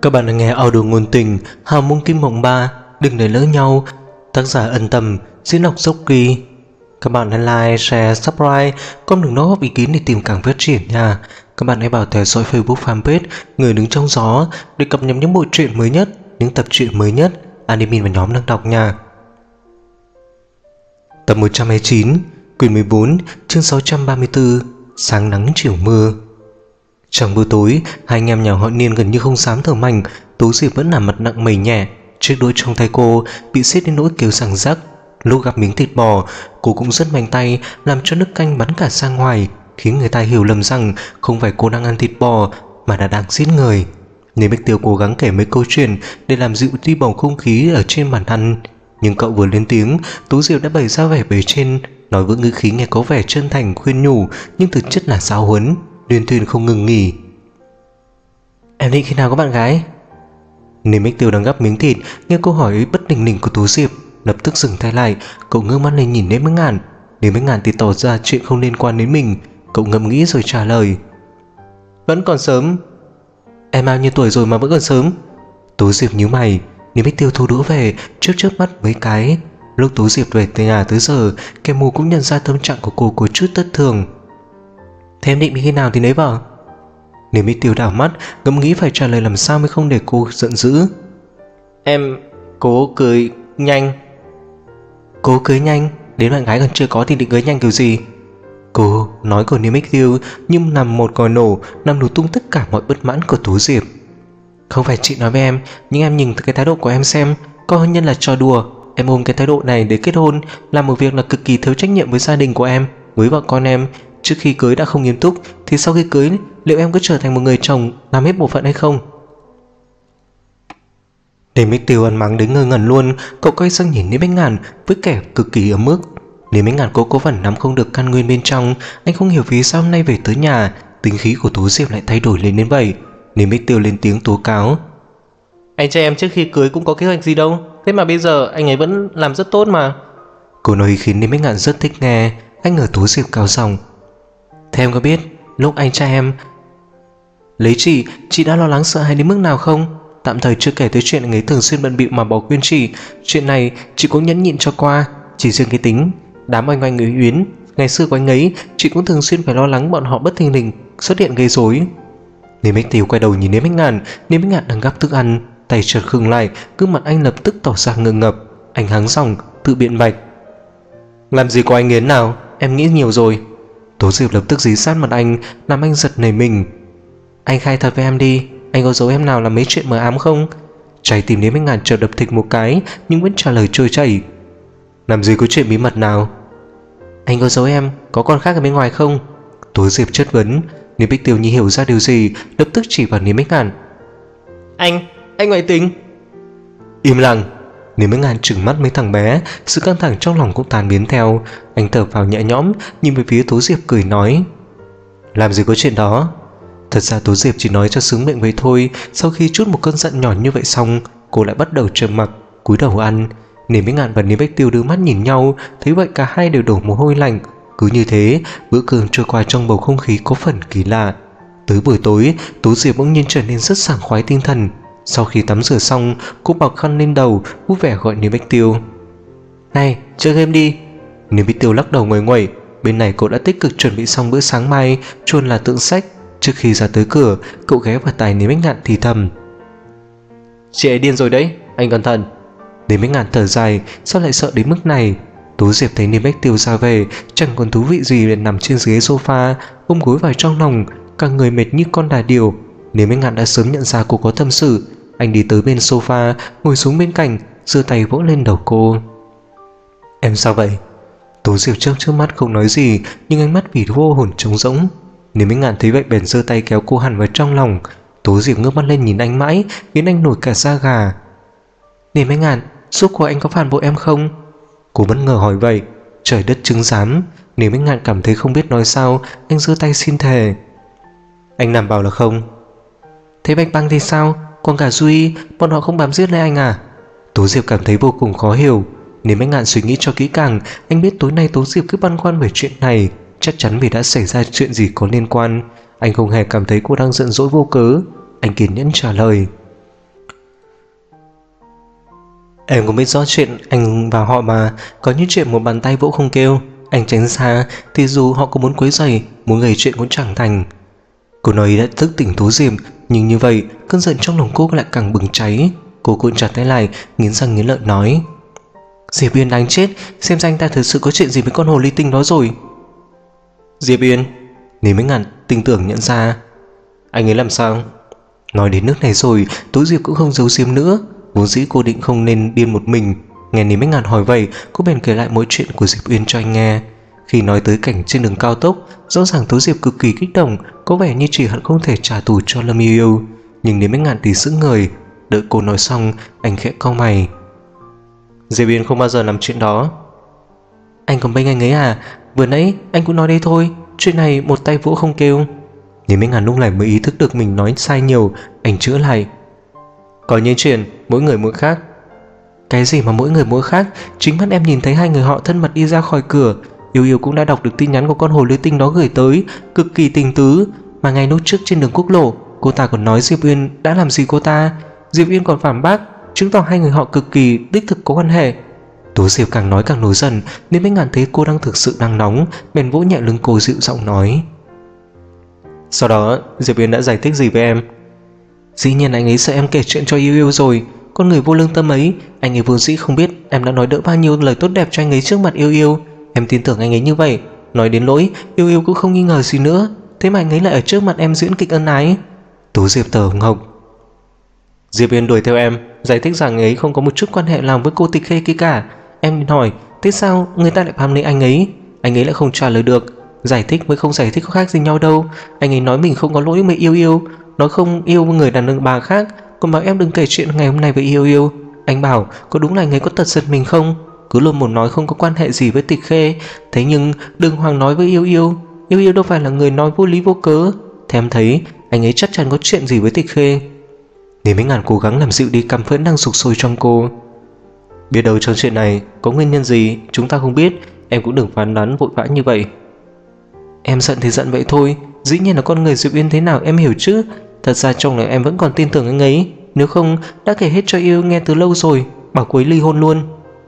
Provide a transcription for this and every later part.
Các bạn đang nghe audio ngôn tình Hào Môn Kim Mộng 3, đừng để lỡ nhau. Tác giả Ân Tầm, diễn đọc Dốc Kỳ. Các bạn hãy like, share, subscribe, còn đừng đóng góp ý kiến để tìm càng phát triển nha. Các bạn hãy vào theo dõi Facebook fanpage Người Đứng Trong Gió để cập nhật những bộ truyện mới nhất, những tập truyện mới nhất admin và nhóm đang đọc nha. Tập 129, quyển 14, chương 634, sáng nắng chiều mưa. Trong buổi tối, hai anh em nhà họ Niên gần như không dám thở mạnh. Tố Diệp vẫn làm mặt nặng mày nhẹ, chiếc đũa trong tay cô bị xiết đến nỗi kêu răng rắc. Lúc gặp miếng thịt bò, cô cũng rất mạnh tay, làm cho nước canh bắn cả ra ngoài, khiến người ta hiểu lầm rằng không phải cô đang ăn thịt bò mà là đang giết người. Nên Bích Tiêu cố gắng kể mấy câu chuyện để làm dịu đi bầu không khí ở trên bàn ăn, nhưng cậu vừa lên tiếng, Tố Diệp đã bày ra vẻ bề trên, nói với ngữ khí nghe có vẻ chân thành khuyên nhủ, nhưng thực chất là giáo huấn, liên tuyên không ngừng nghỉ. Em định khi nào có bạn gái? Nên Bích Tiêu đang gắp miếng thịt, nghe câu hỏi ấy bất đình đình của Tố Diệp, lập tức dừng tay lại. Cậu ngước mắt lên nhìn đến Bích Ngạn. Đến Bích Ngạn thì tỏ ra chuyện không liên quan đến mình. Cậu ngẫm nghĩ rồi trả lời: Vẫn còn sớm. Em bao nhiêu tuổi rồi mà vẫn còn sớm? Tố Diệp nhíu mày. Nên Bích Tiêu thu đũa về, chớp mắt mấy cái. Lúc Tố Diệp về tới nhà tới giờ, Kẻ Mù cũng nhận ra tâm trạng của cô có chút thất thường. Thế em định đi khi nào thì lấy vợ? Nên Bích Tiêu đảo mắt, ngẫm nghĩ phải trả lời làm sao mới không để cô giận dữ. Em cố cưới nhanh. Cố cưới nhanh? Đến bạn gái còn chưa có thì định cưới nhanh kiểu gì? Cô nói của Niêm Bích Tiêu nhưng nằm một còi nổ, nằm nổ tung tất cả mọi bất mãn của Tố Diệp. Không phải chị nói với em, nhưng em nhìn cái thái độ của em xem, coi hôn nhân là trò đùa. Em ôm cái thái độ này để kết hôn là một việc là cực kỳ thiếu trách nhiệm với gia đình của em, với vợ con em. Trước khi cưới đã không nghiêm túc thì sau khi cưới liệu em có trở thành một người chồng làm hết bộ phận hay không? Để Bích Tiêu ăn mắng đến ngơ ngẩn luôn. Cậu quay sang nhìn đến Bích Ngạn với kẻ cực kỳ ấm ức. Đến Bích Ngạn cô có phần nắm không được căn nguyên bên trong. Anh không hiểu vì sao hôm nay về tới nhà tính khí của Tố Diệp lại thay đổi lên đến vậy. Nên Bích Tiêu lên tiếng tố cáo: Anh trai em trước khi cưới cũng có kế hoạch gì đâu, thế mà bây giờ anh ấy vẫn làm rất tốt mà. Cô nói khiến đến Bích Ngạn rất thích nghe. Anh ở Tố Diệp cao giọng: Thế em có biết lúc anh trai em lấy chị đã lo lắng sợ hãi đến mức nào không? Tạm thời chưa kể tới chuyện anh ấy thường xuyên bận bịu mà bỏ quên chuyện này chị cũng nhẫn nhịn cho qua. Chỉ riêng cái tính đám oanh oanh người Uyến, ngày xưa của anh ấy chị cũng thường xuyên phải lo lắng bọn họ bất thình lình xuất hiện gây rối. Nên Bích Tiêu quay đầu nhìn đến Bích Ngạn. Nên Bích Ngạn đang gắp thức ăn, tay chợt khựng lại, gương mặt anh lập tức tỏ ra ngượng ngập. Anh hắng giọng tự biện bạch: Làm gì có anh Yến nào, em nghĩ nhiều rồi. Tố Diệp lập tức dí sát mặt anh, làm anh giật nảy mình. Anh khai thật với em đi, anh có giấu em nào làm mấy chuyện mờ ám không? Trái tim đến Bích Ngạn chợt đập thịch một cái, nhưng vẫn trả lời trôi chảy: Làm gì có chuyện bí mật nào. Anh có giấu em có con khác ở bên ngoài không? Tố Diệp chất vấn. Nên Bích Tiêu như hiểu ra điều gì, lập tức chỉ vào Niêm Bích Ngạn: Anh ngoại tình. Im lặng. Niêm Bích Ngạn trừng mắt mấy thằng bé, sự căng thẳng trong lòng cũng tan biến theo. Anh thở phào nhẹ nhõm, nhìn về phía Tố Diệp cười nói: Làm gì có chuyện đó. Thật ra Tố Diệp chỉ nói cho sướng miệng vậy thôi. Sau khi chút một cơn giận nhỏ như vậy xong, cô lại bắt đầu trầm mặc, cúi đầu ăn. Niêm Bích Ngạn và Niêm Bích Tiêu đưa mắt nhìn nhau, thấy vậy cả hai đều đổ mồ hôi lạnh. Cứ như thế, bữa cơm trôi qua trong bầu không khí có phần kỳ lạ. Tới buổi tối, Tố Diệp bỗng nhiên trở nên rất sảng khoái tinh thần. Sau khi tắm rửa xong, cô bọc khăn lên đầu, vui vẻ gọi Niêm Bích Tiêu: Này, chơi game đi. Niêm Bích Tiêu lắc đầu nguầy nguẩy. Bên này cậu đã tích cực chuẩn bị xong bữa sáng mai, chuồn là tượng sách. Trước khi ra tới cửa, cậu ghé vào tai Niêm Bích Ngạn thì thầm: Chị ấy điên rồi đấy, anh cẩn thận. Niêm Bích Ngạn thở dài, sao lại sợ đến mức này? Tố Diệp thấy Niêm Bích Tiêu ra về, chẳng còn thú vị gì để nằm trên ghế sofa, ôm gối vào trong lòng, cả người mệt như con đà điểu. Niêm Bích Ngạn đã sớm nhận ra cô có tâm sự. Anh đi tới bên sofa, ngồi xuống bên cạnh, giơ tay vỗ lên đầu cô: Em sao vậy? Tố Diệp chớp mắt không nói gì, nhưng ánh mắt vì vô hồn trống rỗng. Niêm Bích Ngạn thấy vậy bèn giơ tay kéo cô hẳn vào trong lòng. Tố Diệp ngước mắt lên nhìn anh mãi, khiến anh nổi cả da gà. Niêm Bích Ngạn, suốt cuộc anh có phản bội em không? Cô bất ngờ hỏi vậy. Trời đất chứng giám. Niêm Bích Ngạn cảm thấy không biết nói sao. Anh giơ tay xin thề: Anh đảm bảo là không. Thế Bạch Băng thì sao? Còn cả Duy, bọn họ không bám giết lấy anh à? Tố Diệp cảm thấy vô cùng khó hiểu. Niêm Bích Ngạn suy nghĩ cho kỹ càng. Anh biết tối nay Tố Diệp cứ băn khoăn về chuyện này, chắc chắn vì đã xảy ra chuyện gì có liên quan. Anh không hề cảm thấy cô đang giận dỗi vô cớ. Anh kiên nhẫn trả lời: Em cũng biết rõ chuyện anh và họ mà, có những chuyện một bàn tay vỗ không kêu. Anh tránh xa thì dù họ có muốn quấy rầy, muốn gây chuyện cũng chẳng thành. Cô nói đã thức tỉnh Tố Diệp, nhưng như vậy cơn giận trong lòng cô lại càng bừng cháy. Cô cuộn chặt tay lại, nghiến răng nghiến lợi nói: Diệp Yên đáng chết, xem ra anh ta thực sự có chuyện gì với con hồ ly tinh đó rồi. Diệp Yên, Lý Mấy Ngạn tin tưởng nhận ra. Anh ấy làm sao? Nói đến nước này rồi, Tố Diệp cũng không giấu giếm nữa. Vốn dĩ cô định không nên điên một mình. Nghe Lý Mấy Ngạn hỏi vậy, cô bèn kể lại mỗi chuyện của Diệp Uyên cho anh nghe. Khi nói tới cảnh trên đường cao tốc, rõ ràng Tố Diệp cực kỳ kích động, có vẻ như chỉ hận không thể trả thù cho Lâm Yêu Yêu. Nhưng Lý Mấy Ngạn thì sững người. Đợi cô nói xong, anh khẽ cau mày. Diệp Uyên không bao giờ làm chuyện đó. Anh còn bênh anh ấy à? Vừa nãy anh cũng nói đây thôi, chuyện này một tay vỗ không kêu. Lý Mấy Ngạn lúc này mới ý thức được mình nói sai nhiều. Anh chữa lại: có những chuyện mỗi người mỗi khác. Cái gì mà mỗi người mỗi khác? Chính mắt em nhìn thấy hai người họ thân mật đi ra khỏi cửa. Yêu Yêu cũng đã đọc được tin nhắn của con hồ ly tinh đó gửi tới, cực kỳ tình tứ. Mà ngay lúc trước trên đường quốc lộ, cô ta còn nói Diệp Uyên đã làm gì cô ta. Diệp Uyên còn phản bác, chứng tỏ hai người họ cực kỳ đích thực có quan hệ. Tố Diệp càng nói càng nổi giận, nên Mấy Ngạn thấy cô đang thực sự đang nóng, bèn vỗ nhẹ lưng cô dịu giọng nói: sau đó Diệp Uyên đã giải thích gì với em? Dĩ nhiên anh ấy sợ em kể chuyện cho Yêu Yêu rồi. Con người vô lương tâm ấy, anh ấy vốn dĩ không biết em đã nói đỡ bao nhiêu lời tốt đẹp cho anh ấy trước mặt Yêu Yêu. Em tin tưởng anh ấy như vậy. Nói đến lỗi Yêu Yêu cũng không nghi ngờ gì nữa. Thế mà anh ấy lại ở trước mặt em diễn kịch ân ái. Tố Diệp thở hổn hộc. Diệp Uyên đuổi theo em, giải thích rằng anh ấy không có một chút quan hệ nào với cô Tịch Khê kia cả. Em liền hỏi thế sao người ta lại bám lấy anh ấy. Anh ấy lại không trả lời được. Giải thích với không giải thích có khác gì nhau đâu. Anh ấy nói mình không có lỗi với Yêu Yêu, nói không yêu người đàn ông bà khác, còn bảo em đừng kể chuyện ngày hôm nay với Yêu Yêu. Anh bảo có đúng là anh ấy có tật giật mình không? Cứ luôn một nói không có quan hệ gì với Tịch Khê. Thế nhưng đừng hoàng nói với Yêu Yêu. Yêu Yêu đâu phải là người nói vô lý vô cớ. Thế em thấy anh ấy chắc chắn có chuyện gì với Tịch Khê. Lý Mấy Ngạn cố gắng làm dịu đi căm phẫn đang sục sôi trong cô. Biết đâu trong chuyện này có nguyên nhân gì chúng ta không biết. Em cũng đừng phán đoán vội vã như vậy. Em giận thì giận vậy thôi, dĩ nhiên là con người Diệp Uyên thế nào em hiểu chứ. Thật ra trong lòng em vẫn còn tin tưởng anh ấy. Nếu không đã kể hết cho Yêu nghe từ lâu rồi, bảo cô ấy ly hôn luôn.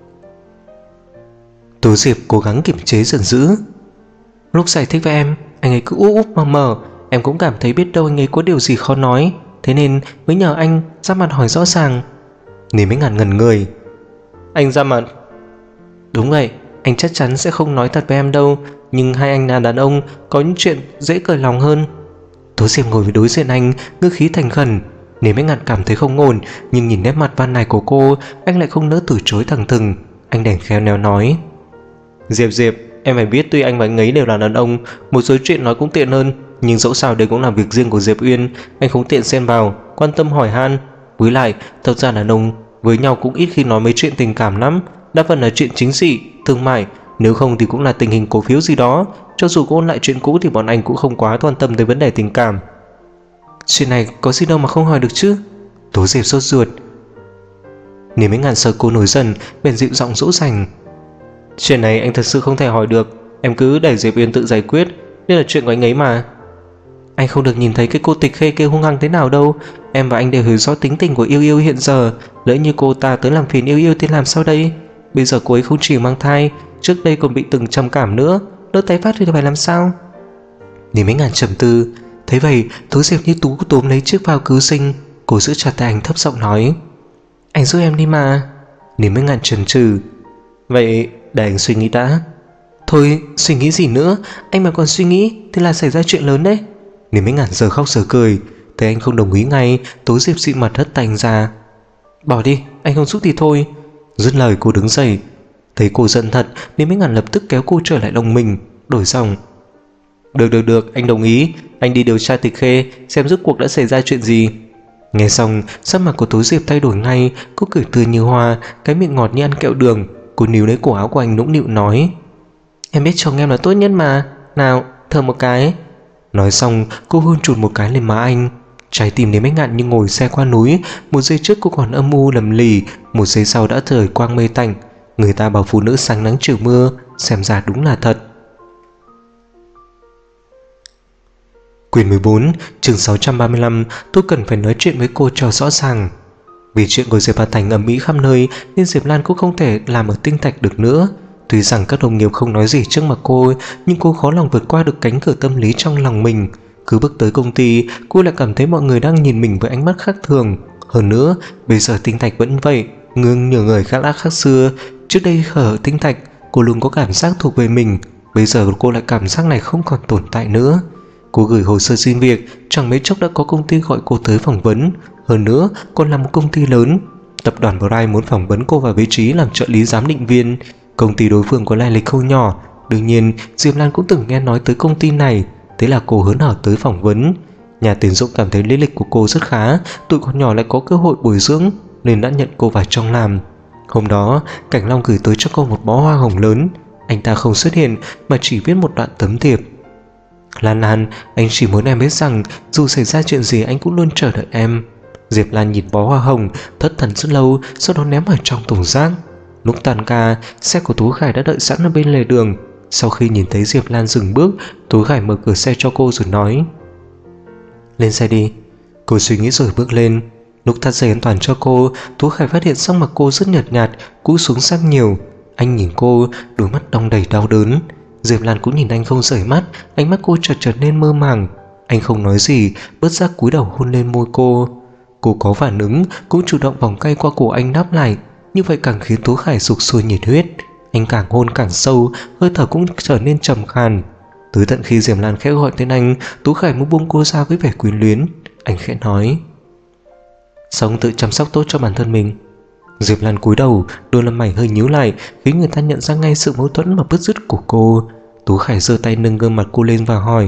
Tố Diệp cố gắng kiềm chế giận dữ. Lúc giải thích với em, anh ấy cứ úp úp mờ mờ. Em cũng cảm thấy biết đâu anh ấy có điều gì khó nói, thế nên mới nhờ anh ra mặt hỏi rõ ràng. Lý Mấy Ngạn ngẩn người. Anh ra mặt? Đúng vậy, anh chắc chắn sẽ không nói thật với em đâu. Nhưng hai anh là đàn ông, có những chuyện dễ cởi lòng hơn. Tố Diệp ngồi đối diện anh, ngữ khí thành khẩn. Lý Mấy Ngạn cảm thấy không ổn, nhưng nhìn nét mặt van này của cô, anh lại không nỡ từ chối thẳng thừng. Anh đành khéo léo nói: Diệp, em phải biết tuy anh và anh ấy đều là đàn ông, một số chuyện nói cũng tiện hơn, nhưng dẫu sao đây cũng là việc riêng của Diệp Uyên, anh không tiện xen vào, quan tâm hỏi han. Với lại, thật ra đàn ông với nhau cũng ít khi nói mấy chuyện tình cảm lắm, đa phần là chuyện chính trị, thương mại, nếu không thì cũng là tình hình cổ phiếu gì đó. Cho dù có ôn lại chuyện cũ thì bọn anh cũng không quá quan tâm tới vấn đề tình cảm. Chuyện này có gì đâu mà không hỏi được chứ. Tố Diệp sốt ruột. Nếu Mấy Ngạn sợ cô nổi giận, bèn dịu giọng dỗ dành: chuyện này anh thật sự không thể hỏi được, em cứ để Diệp Uyên tự giải quyết, đây là chuyện của anh ấy mà. Anh không được nhìn thấy cái cô Tịch Khê kia hung hăng thế nào đâu. Em và anh đều hiểu rõ tính tình của Yêu Yêu hiện giờ. Lỡ như cô ta tới làm phiền Yêu Yêu thì làm sao đây? Bây giờ cô ấy không chỉ mang thai, trước đây còn bị từng trầm cảm nữa, lỡ tái phát thì phải làm sao? Lý Mấy Ngạn trầm tư. Thấy vậy, Tố Diệp như tú túm lấy chiếc phao cứu sinh. Cô giữ chặt tay anh thấp giọng nói: anh giúp em đi mà. Lý Mấy Ngạn chần chừ. Vậy để anh suy nghĩ đã. Thôi suy nghĩ gì nữa, anh mà còn suy nghĩ thì là xảy ra chuyện lớn đấy. Lý Mấy Ngạn giờ khóc giờ cười. Thấy anh không đồng ý ngay, Tố Diệp xị mặt hất tay anh ra. Bỏ đi, anh không giúp thì thôi. Dứt lời cô đứng dậy. Thấy cô giận thật, Lý Mấy Ngạn lập tức kéo cô trở lại lòng mình, đổi giọng: Được, anh đồng ý. Anh đi điều tra Tịch Khê, xem rốt cuộc đã xảy ra chuyện gì. Nghe xong, sắc mặt của Tố Diệp thay đổi ngay. Cô cười tươi như hoa, cái miệng ngọt như ăn kẹo đường. Cô níu lấy cổ áo của anh nũng nịu nói: em biết chồng em là tốt nhất mà. Nào, thở một cái. Nói xong, cô hôn chụt một cái lên má anh. Trái tim Lý Mấy Ngạn như ngồi xe qua núi. Một giây trước cô còn âm u lầm lì, một giây sau đã thời quang mây tạnh. Người ta bảo phụ nữ sáng nắng chiều mưa, xem ra đúng là thật. Quyển 14, chương 635. Tôi cần phải nói chuyện với cô cho rõ ràng. Vì chuyện của Diệp Hà Thành ầm ĩ khắp nơi nên Diệp Lan cũng không thể làm ở Tinh Thạch được nữa. Tuy rằng các đồng nghiệp không nói gì trước mặt cô, nhưng cô khó lòng vượt qua được cánh cửa tâm lý trong lòng mình. Cứ bước tới công ty, cô lại cảm thấy mọi người đang nhìn mình với ánh mắt khác thường. Hơn nữa, bây giờ Tinh Thạch vẫn vậy, ngương nhiều người khác lạ khác xưa. Trước đây ở Tinh Thạch, cô luôn có cảm giác thuộc về mình. Bây giờ cô lại cảm giác này không còn tồn tại nữa. Cô gửi hồ sơ xin việc, chẳng mấy chốc đã có công ty gọi cô tới phỏng vấn. Hơn nữa, còn là một công ty lớn. Tập đoàn Bright muốn phỏng vấn cô vào vị trí làm trợ lý giám định viên. Công ty đối phương có lai lịch không nhỏ. Đương nhiên, Diệp Lan cũng từng nghe nói tới công ty này. Thế là cô hớn hở tới phỏng vấn. Nhà tuyển dụng cảm thấy lý lịch của cô rất khá, tuổi còn nhỏ lại có cơ hội bồi dưỡng, nên đã nhận cô vào trong làm. Hôm đó, Cảnh Long gửi tới cho cô một bó hoa hồng lớn. Anh ta không xuất hiện mà chỉ viết một đoạn tấm thiệp. Lan Lan, anh chỉ muốn em biết rằng dù xảy ra chuyện gì anh cũng luôn chờ đợi em. Diệp Lan nhìn bó hoa hồng, thất thần rất lâu, sau đó ném ở trong thùng rác. Lúc tan ca, xe của Tú Khải đã đợi sẵn ở bên lề đường. Sau khi nhìn thấy Diệp Lan dừng bước, Tú Khải mở cửa xe cho cô rồi nói: lên xe đi. Cô suy nghĩ rồi bước lên. Lúc thắt dây an toàn cho cô, Tú Khải phát hiện sắc mặt cô rất nhợt nhạt, cũ xuống sắc nhiều. Anh nhìn cô, đôi mắt đong đầy đau đớn. Diệp Lan cũng nhìn anh không rời mắt, ánh mắt cô chợt trở nên mơ màng. Anh không nói gì, bất giác cúi đầu hôn lên môi cô. Cô có phản ứng, cũng chủ động vòng tay qua cổ anh đáp lại. Như vậy càng khiến Tú Khải sục sôi nhiệt huyết. Anh càng hôn càng sâu, hơi thở cũng trở nên trầm khàn. Tới tận khi Diệp Lan khẽ gọi tên anh, Tú Khải mới buông cô ra với vẻ quyến luyến. Anh khẽ nói: sống tự chăm sóc tốt cho bản thân mình. Diệp Lan cúi đầu, đôi lông mày hơi nhíu lại, khiến người ta nhận ra ngay sự mâu thuẫn và bứt rứt của cô. Tú Khải giơ tay nâng gương mặt cô lên và hỏi: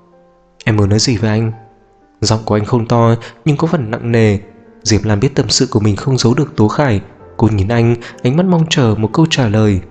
em muốn nói gì với anh? Giọng của anh không to nhưng có phần nặng nề. Diệp Lan biết tâm sự của mình không giấu được Tú Khải. Cô nhìn anh, ánh mắt mong chờ một câu trả lời.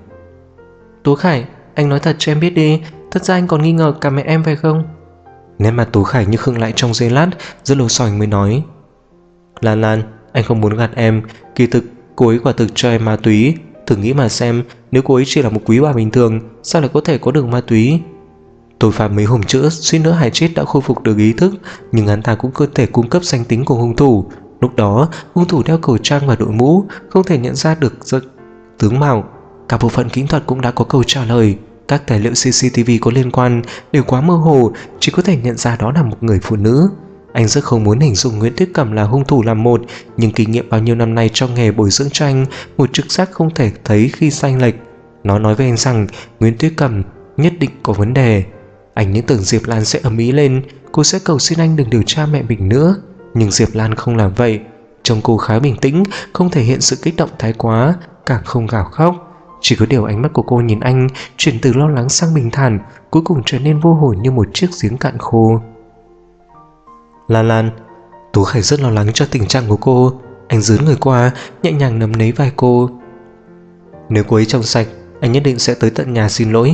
Tú Khải, anh nói thật cho em biết đi, thật ra anh còn nghi ngờ cả mẹ em phải không? Nét mặt Tú Khải như khựng lại trong giây lát, rất lâu sau anh mới nói: Lan Lan, anh không muốn gạt em, kỳ thực cô ấy quả thực cho em ma túy. Thử nghĩ mà xem, nếu cô ấy chỉ là một quý bà bình thường, sao lại có thể có được ma túy? Tội phạm mấy hôm trước suýt nữa hại chết đã khôi phục được ý thức, nhưng hắn ta cũng có thể cung cấp danh tính của hung thủ. Lúc đó, hung thủ đeo khẩu trang và đội mũ, không thể nhận ra được tướng mạo. Cả bộ phận kỹ thuật cũng đã có câu trả lời. Các tài liệu CCTV có liên quan đều quá mơ hồ, chỉ có thể nhận ra đó là một người phụ nữ. Anh rất không muốn hình dung Nguyễn Tuyết Cẩm là hung thủ làm một, nhưng kinh nghiệm bao nhiêu năm nay trong nghề bồi dưỡng cho anh một trực giác không thể thấy khi sai lệch. Nó nói với anh rằng Nguyễn Tuyết Cẩm nhất định có vấn đề. Anh những tưởng Diệp Lan sẽ ầm ĩ lên, cô sẽ cầu xin anh đừng điều tra mẹ mình nữa. Nhưng Diệp Lan không làm vậy. Trông cô khá bình tĩnh, không thể hiện sự kích động thái quá, càng không gào khóc. Chỉ có điều ánh mắt của cô nhìn anh chuyển từ lo lắng sang bình thản, cuối cùng trở nên vô hồn như một chiếc giếng cạn khô. Lan Lan, Tú Khải rất lo lắng cho tình trạng của cô. Anh dướn người qua, nhẹ nhàng nắm lấy vai cô. Nếu cô ấy trong sạch, anh nhất định sẽ tới tận nhà xin lỗi.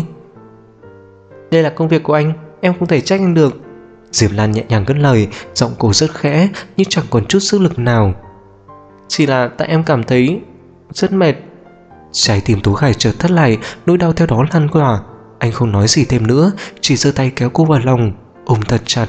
Đây là công việc của anh, em không thể trách anh được. Diệp Lan nhẹ nhàng cất lời, giọng cô rất khẽ nhưng chẳng còn chút sức lực nào. Chỉ là tại em cảm thấy rất mệt. Trái tim Tú Khải chợt thắt lại, nỗi đau theo đó lan tỏa. Anh không nói gì thêm nữa, chỉ giơ tay kéo cô vào lòng, ôm thật chặt.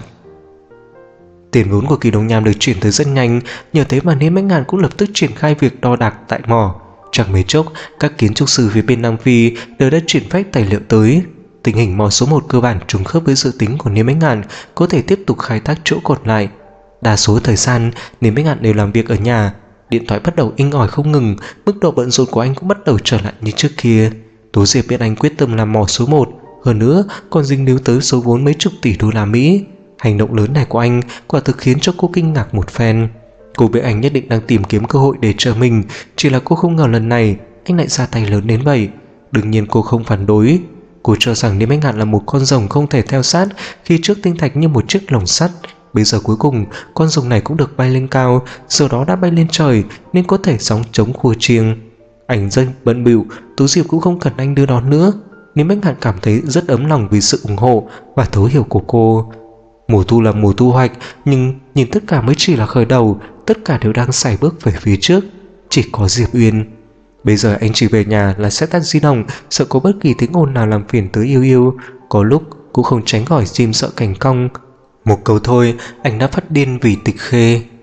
Tiền vốn của Kỳ Đông Nham được chuyển tới rất nhanh, nhờ thế mà Niêm Bách Ngạn cũng lập tức triển khai việc đo đạc tại mỏ. Chẳng mấy chốc, các kiến trúc sư phía bên Nam Phi đều đã chuyển phách tài liệu tới. Tình hình mỏ số 1 cơ bản trùng khớp với dự tính của Niêm Bách Ngạn, có thể tiếp tục khai thác chỗ còn lại. Đa số thời gian, Niêm Bách Ngạn đều làm việc ở nhà. Điện thoại bắt đầu inh ỏi không ngừng, mức độ bận rộn của anh cũng bắt đầu trở lại như trước kia. Tố Diệp biết anh quyết tâm làm mỏ số 1, hơn nữa còn dính líu tới số vốn mấy chục tỷ đô la Mỹ. Hành động lớn này của anh quả thực khiến cho cô kinh ngạc một phen. Cô biết anh nhất định đang tìm kiếm cơ hội để trợ mình, chỉ là cô không ngờ lần này anh lại ra tay lớn đến vậy. Đương nhiên cô không phản đối. Cô cho rằng Niêm Bách Ngạn là một con rồng không thể theo sát, khi trước tinh thạch như một chiếc lồng sắt. Bây giờ cuối cùng con rồng này cũng được bay lên cao, giờ đó đã bay lên trời nên có thể gióng trống khua chiêng. Ảnh dân bận bịu, Tú Diệp cũng không cần anh đưa đón nữa. Niêm Bách Ngạn cảm thấy rất ấm lòng vì sự ủng hộ và thấu hiểu của cô. Mùa thu là mùa thu hoạch, nhưng nhìn tất cả mới chỉ là khởi đầu, tất cả đều đang sải bước về phía trước. Chỉ có Diệp Uyên. Bây giờ anh chỉ về nhà là sẽ tắt di động, sợ có bất kỳ tiếng ồn nào làm phiền tới yêu yêu. Có lúc cũng không tránh khỏi chim sợ cảnh cong. Một câu thôi, anh đã phát điên vì Tịch Khê.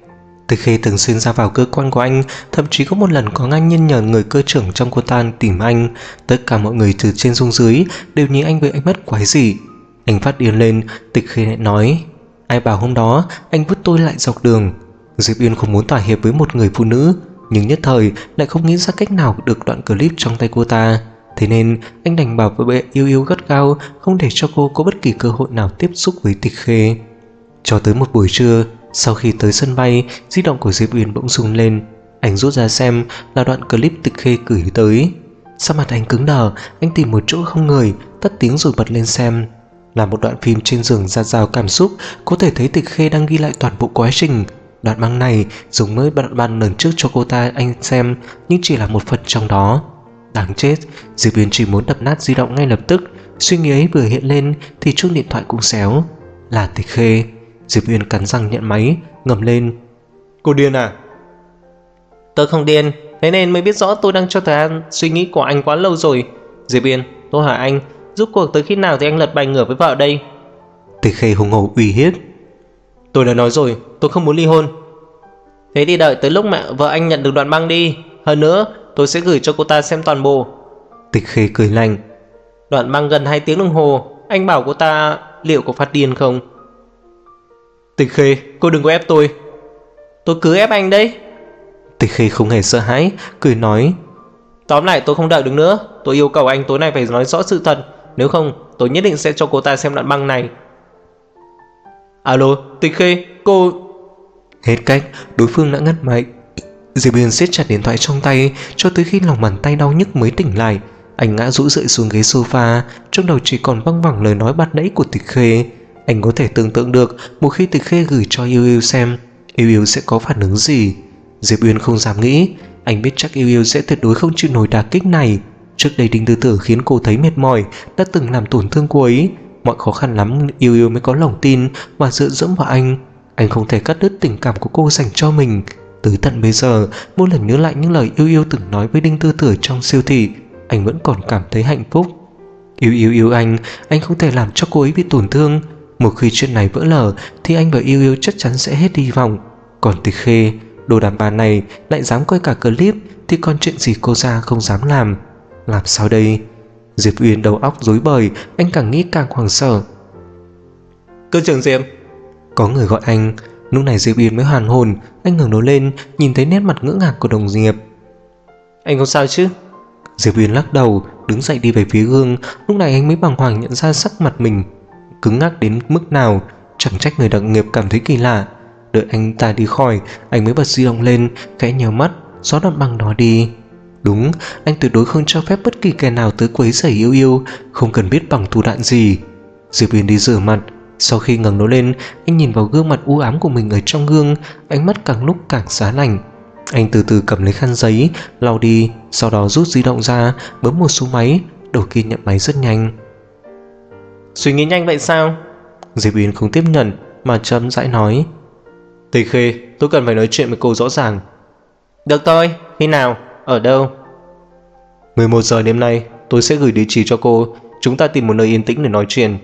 Tịch Khê thường xuyên ra vào cơ quan của anh, thậm chí có một lần có ngang nhiên nhờ người cơ trưởng trong cô ta tìm anh. Tất cả mọi người từ trên xuống dưới đều nhìn anh với ánh mắt quái dị. Anh phát điên lên, Tịch Khê lại nói: ai bảo hôm đó anh vứt tôi lại dọc đường. Diệp Uyên không muốn thỏa hiệp với một người phụ nữ, nhưng nhất thời lại không nghĩ ra cách nào được đoạn clip trong tay cô ta. Thế nên anh đành bảo với Yêu Yêu gắt gao không để cho cô có bất kỳ cơ hội nào tiếp xúc với Tịch Khê. Cho tới một buổi trưa, sau khi tới sân bay, di động của Diệp Uyên bỗng rung lên. Anh rút ra xem là đoạn clip Tịch Khê gửi tới. Sắc mặt anh cứng đờ, anh tìm một chỗ không người, tắt tiếng rồi bật lên xem. Là một đoạn phim trên giường dạt dào cảm xúc, có thể thấy Tịch Khê đang ghi lại toàn bộ quá trình. Đoạn băng này giống với đoạn lần trước cho cô ta anh xem, nhưng chỉ là một phần trong đó. Đáng chết, Diệp Uyên chỉ muốn đập nát di động ngay lập tức. Suy nghĩ ấy vừa hiện lên thì chuông điện thoại cũng xéo. Là Tịch Khê. Diệp Uyên cắn răng nhận máy, ngầm lên: cô điên à? Tôi không điên, thế nên mới biết rõ tôi đang cho thời gian suy nghĩ của anh quá lâu rồi. Diệp Uyên, tôi hỏi anh, rốt cuộc tới khi nào thì anh lật bài ngửa với vợ đây? Tịch Khê hùng hổ uy hiếp: tôi đã nói rồi, tôi không muốn ly hôn. Thế thì đợi tới lúc mẹ vợ anh nhận được đoạn băng đi. Hơn nữa, tôi sẽ gửi cho cô ta xem toàn bộ. Tịch Khê cười lạnh: đoạn băng gần 2 tiếng đồng hồ, anh bảo cô ta liệu có phát điên không? Tịch Khê, cô đừng có ép tôi. Tôi cứ ép anh đấy. Tịch Khê không hề sợ hãi, cười nói: tóm lại tôi không đợi được nữa. Tôi yêu cầu anh tối nay phải nói rõ sự thật, nếu không tôi nhất định sẽ cho cô ta xem đoạn băng này. Alo, Tịch Khê, cô... Hết cách, đối phương đã ngắt máy. Diệp Uyên siết chặt điện thoại trong tay cho tới khi lòng bàn tay đau nhức mới tỉnh lại. Anh ngã rũ rượi xuống ghế sofa, trong đầu chỉ còn văng vẳng lời nói ban nãy của Tịch Khê. Anh có thể tưởng tượng được một khi Tịch Khê gửi cho Yêu Yêu xem, Yêu Yêu sẽ có phản ứng gì. Diệp Uyên không dám nghĩ, anh biết chắc Yêu Yêu sẽ tuyệt đối không chịu nổi đả kích này. Trước đây Đinh Tư Tử khiến cô thấy mệt mỏi, đã từng làm tổn thương cô ấy. Mọi khó khăn lắm Yêu Yêu mới có lòng tin và dựa dẫm vào anh. Anh không thể cắt đứt tình cảm của cô dành cho mình. Tới tận bây giờ, mỗi lần nhớ lại những lời Yêu Yêu từng nói với Đinh Tư Tử trong siêu thị, anh vẫn còn cảm thấy hạnh phúc. Yêu Yêu yêu anh không thể làm cho cô ấy bị tổn thương. Một khi chuyện này vỡ lở thì anh và Yêu Yêu chắc chắn sẽ hết hy vọng. Còn Tịch Khê, đồ đàn bà này lại dám coi cả clip thì còn chuyện gì cô ra không dám làm. Làm sao đây? Diệp Uyên đầu óc rối bời, anh càng nghĩ càng hoảng sợ. Cơ trưởng Diệp. Có người gọi anh. Lúc này Diệp Uyên mới hoàn hồn. Anh ngẩng đầu lên, nhìn thấy nét mặt ngỡ ngàng của đồng nghiệp. Anh không sao chứ? Diệp Uyên lắc đầu, đứng dậy đi về phía gương. Lúc này anh mới bàng hoàng nhận ra sắc mặt mình cứng ngắc đến mức nào. Chẳng trách người đồng nghiệp cảm thấy kỳ lạ. Đợi anh ta đi khỏi, anh mới bật di động lên, khẽ nhíu mắt, xóa đoạn băng đó đi. Đúng, anh tuyệt đối không cho phép bất kỳ kẻ nào tới quấy rầy Yêu Yêu, không cần biết bằng thủ đoạn gì. Diệp Uyên đi rửa mặt. Sau khi ngẩng đầu lên, anh nhìn vào gương mặt u ám của mình ở trong gương, ánh mắt càng lúc càng giá lạnh. Anh từ từ cầm lấy khăn giấy, lau đi, sau đó rút di động ra, bấm một số máy. Đầu kia nhận máy rất nhanh. Suy nghĩ nhanh vậy sao? Diệp Uyên không tiếp nhận mà chậm rãi nói: Tịch Khê, tôi cần phải nói chuyện với cô rõ ràng. Được thôi, khi nào? Ở đâu? 11 giờ đêm nay, tôi sẽ gửi địa chỉ cho cô. Chúng ta tìm một nơi yên tĩnh để nói chuyện.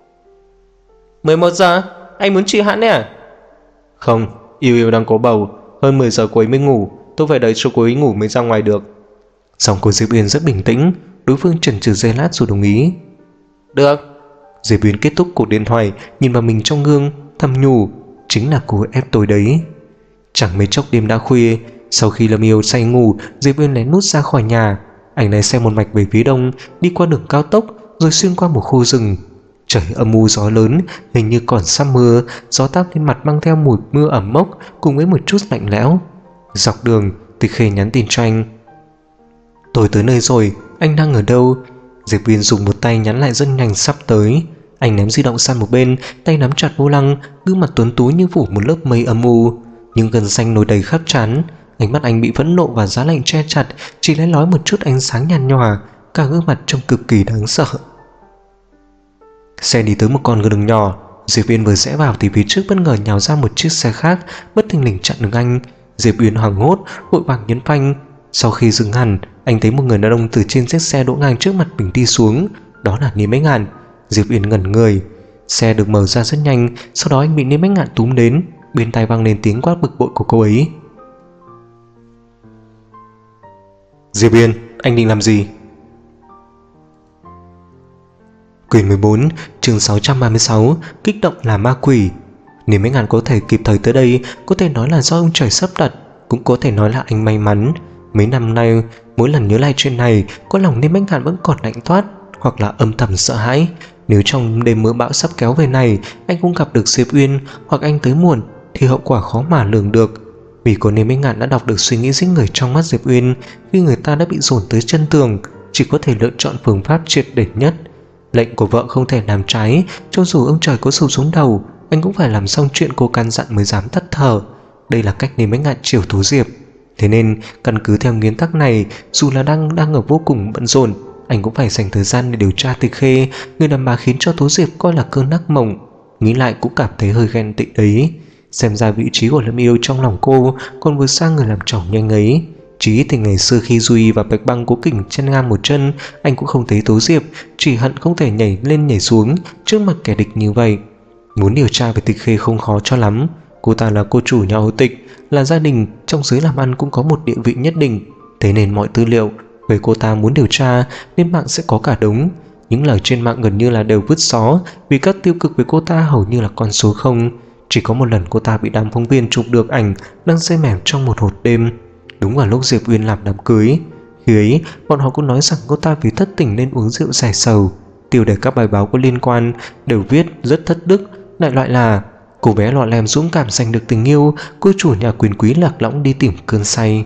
11 giờ? Anh muốn trì hoãn đấy à? Không, Yêu Yêu đang có bầu. Hơn 10 giờ cô ấy mới ngủ. Tôi phải đợi cho cô ấy ngủ mới ra ngoài được. Giọng của Diệp Uyên rất bình tĩnh. Đối phương chần chừ giây lát rồi đồng ý. Được. Diệp Uyên kết thúc cuộc điện thoại, nhìn vào mình trong gương, thầm nhủ: chính là cô ép tôi đấy. Chẳng mấy chốc đêm đã khuya. Sau khi Lâm Yêu say ngủ, Diệp Uyên lén nút ra khỏi nhà. Anh lái xe một mạch về phía đông, đi qua đường cao tốc rồi xuyên qua một khu rừng. Trời âm u gió lớn, hình như còn sắp mưa. Gió táp lên mặt mang theo mùi mưa ẩm mốc cùng với một chút lạnh lẽo. Dọc đường, Tịch Khê nhắn tin cho anh: tôi tới nơi rồi, anh đang ở đâu? Diệp Uyên dùng một tay nhắn lại rất nhanh: sắp tới. Anh ném di động sang một bên, tay nắm chặt vô lăng, gương mặt tuấn tú như phủ một lớp mây âm u. Những gân xanh nổi đầy khắp trán. Ánh mắt anh bị phẫn nộ và giá lạnh che chặt, chỉ lóe lói một chút ánh sáng nhàn nhòa. Cả gương mặt trông cực kỳ đáng sợ. Xe đi tới một con đường nhỏ. Diệp Uyên vừa rẽ vào thì phía trước bất ngờ nhào ra một chiếc xe khác, bất thình lình chặn đứng anh. Diệp Uyên hoảng hốt, vội vàng nhấn phanh. Sau khi dừng hẳn, anh thấy một người đàn ông từ trên chiếc xe đỗ ngang trước mặt mình đi xuống. Đó là Niêm Bách Ngạn. Diệp Uyên ngẩn người. Xe được mở ra rất nhanh, sau đó anh bị Niêm Bách Ngạn túm đến. bên tai vang lên tiếng quát bực bội của cô ấy. Diệp Uyên, anh định làm gì? Quyển 14, chương 636, kích động là ma quỷ. Nếu mấy ngàn có thể kịp thời tới đây, có thể nói là do ông trời sắp đặt, cũng có thể nói là anh may mắn. Mấy năm nay, mỗi lần nhớ lại chuyện này, có lòng nên mấy ngàn vẫn còn lạnh toát, hoặc là âm thầm sợ hãi. Nếu trong đêm mưa bão sắp kéo về này, anh cũng gặp được Diệp Uyên, hoặc anh tới muộn, thì hậu quả khó mà lường được. Vì có nên mấy ngàn đã đọc được suy nghĩ giết người trong mắt Diệp Uyên, khi người ta đã bị dồn tới chân tường, chỉ có thể lựa chọn phương pháp triệt để nhất. Lệnh của vợ không thể làm trái, cho dù ông trời có sụp xuống đầu, anh cũng phải làm xong chuyện cô căn dặn mới dám tắt thở. Đây là cách nên mấy ngạn chiều Tố Diệp. Thế nên căn cứ theo nguyên tắc này, dù là đang ở vô cùng bận rộn, anh cũng phải dành thời gian để điều tra Tịch Khê, người đàn bà khiến cho Tố Diệp coi là cơn ác mộng. Nghĩ lại cũng cảm thấy hơi ghen tị đấy. Xem ra vị trí của Lâm Yêu trong lòng cô còn vượt xa người làm chồng nhanh ấy. Chỉ thì ngày xưa khi Duy và Bạch Băng cố kỉnh chân ngang một chân, anh cũng không thấy Tố Diệp, chỉ hận không thể nhảy lên nhảy xuống trước mặt kẻ địch như vậy. Muốn điều tra về Tịch Khê không khó cho lắm. Cô ta là cô chủ nhà họ Tịch, là gia đình trong giới làm ăn cũng có một địa vị nhất định. Thế nên mọi tư liệu về cô ta muốn điều tra lên mạng sẽ có cả đống. Những lời trên mạng gần như là đều vứt xó, vì các tiêu cực về cô ta hầu như là con số không. Chỉ có một lần cô ta bị đám phóng viên chụp được ảnh đang say mềm trong một hộp đêm, đúng vào lúc Diệp Uyên làm đám cưới. Khi ấy bọn họ cũng nói rằng cô ta vì thất tình nên uống rượu giải sầu. Tiêu đề các bài báo có liên quan đều viết rất thất đức, đại loại là cô bé lọ lem dũng cảm giành được tình yêu, cô chủ nhà quyền quý lạc lõng đi tìm cơn say.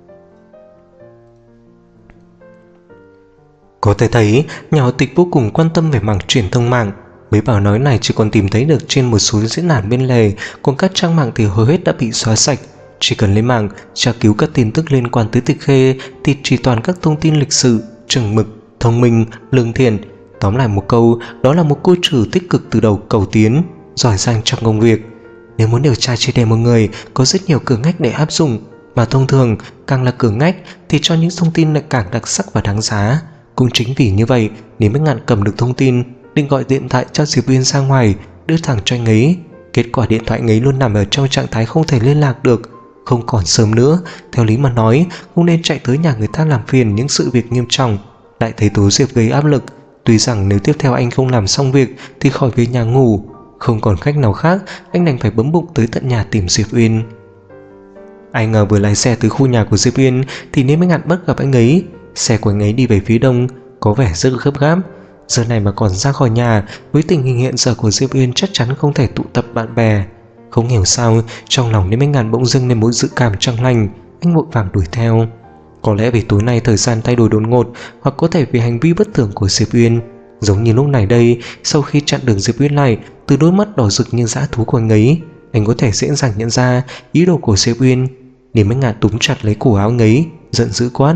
Có thể thấy nhà họ Tịch vô cùng quan tâm về mảng truyền thông mạng. Mấy báo nói này chỉ còn tìm thấy được trên một số diễn đàn bên lề, còn các trang mạng thì hầu hết đã bị xóa sạch. Chỉ cần lên mạng tra cứu các tin tức liên quan tới Tịch Khê thì chỉ toàn các thông tin lịch sự, chừng mực, thông minh, lương thiện. Tóm lại một câu, đó là một cô chủ tích cực từ đầu cầu tiến, giỏi giang trong công việc. Nếu muốn điều tra triệt để một người, có rất nhiều cửa ngách để áp dụng, mà thông thường càng là cửa ngách thì cho những thông tin lại càng đặc sắc và đáng giá. Cũng chính vì như vậy, nếu mấy ngạn cầm được thông tin, định gọi điện thoại cho Diệp Uyên ra ngoài, đưa thẳng cho anh ấy. Kết quả điện thoại anh ấy luôn nằm ở trong trạng thái không thể liên lạc được. Không còn sớm nữa, theo lý mà nói, không nên chạy tới nhà người ta làm phiền những sự việc nghiêm trọng, lại thấy Tố Diệp gây áp lực. Tuy rằng nếu tiếp theo anh không làm xong việc thì khỏi về nhà ngủ. Không còn cách nào khác, anh đành phải bấm bụng tới tận nhà tìm Diệp Uyên. Ai ngờ vừa lái xe tới khu nhà của Diệp Uyên thì nên mấy ngạn bắt gặp anh ấy. Xe của anh ấy đi về phía đông, có vẻ rất gấp gáp. Giờ này mà còn ra khỏi nhà, với tình hình hiện giờ của Diệp Uyên chắc chắn không thể tụ tập bạn bè. Không hiểu sao, trong lòng nên mấy ngàn bỗng dưng lên một dự cảm chẳng lành. Anh vội vàng đuổi theo. Có lẽ vì tối nay thời gian thay đổi đột ngột, hoặc có thể vì hành vi bất thường của Diệp Uyên. Giống như lúc này đây, sau khi chặn đường Diệp Uyên lại, từ đôi mắt đỏ rực như dã thú của anh ấy, anh có thể dễ dàng nhận ra ý đồ của Diệp Uyên. Nên mấy ngàn túm chặt lấy cổ áo anh ấy, giận dữ quát: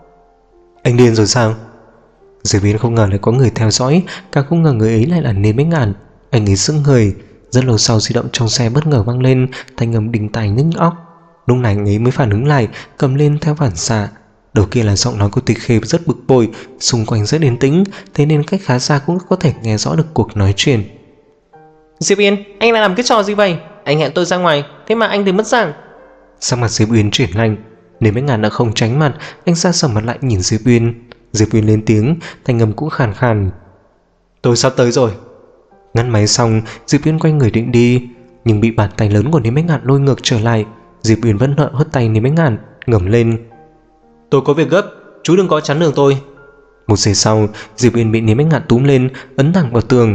Anh điên rồi sao? Diệp Uyên không ngờ lại có người theo dõi, càng không ngờ người ấy lại là Nên mấy ngàn. Anh ấy sững người. Rất lâu sau, di động trong xe bất ngờ vang lên thanh âm đinh tai nhức óc. Lúc này anh ấy mới phản ứng lại, cầm lên theo phản xạ. Đầu kia là giọng nói của Tịch Khê rất bực bội, xung quanh rất yên tĩnh, thế nên cách khá xa cũng có thể nghe rõ được cuộc nói chuyện. Diệp Uyên, anh lại làm cái trò gì vậy? Anh hẹn tôi ra ngoài, thế mà anh thì mất dạng. Sắc mặt Diệp Uyên chuyển lạnh. Nếu mấy ngàn đã không tránh mặt, anh xa sầm mặt lại nhìn Diệp Uyên. Diệp Uyên lên tiếng, thanh âm cũng khàn khàn: Tôi sắp tới rồi. Ngắt máy xong, Diệp Uyên quay người định đi, nhưng bị bàn tay lớn của Nếu mấy ngàn lôi ngược trở lại. Diệp Uyên vẫn nợ hất tay Nếu mấy ngàn, ngẩng lên: Tôi có việc gấp, chú đừng có chắn đường tôi. Một giây sau, Diệp Uyên bị Nếu mấy ngàn túm lên, ấn thẳng vào tường.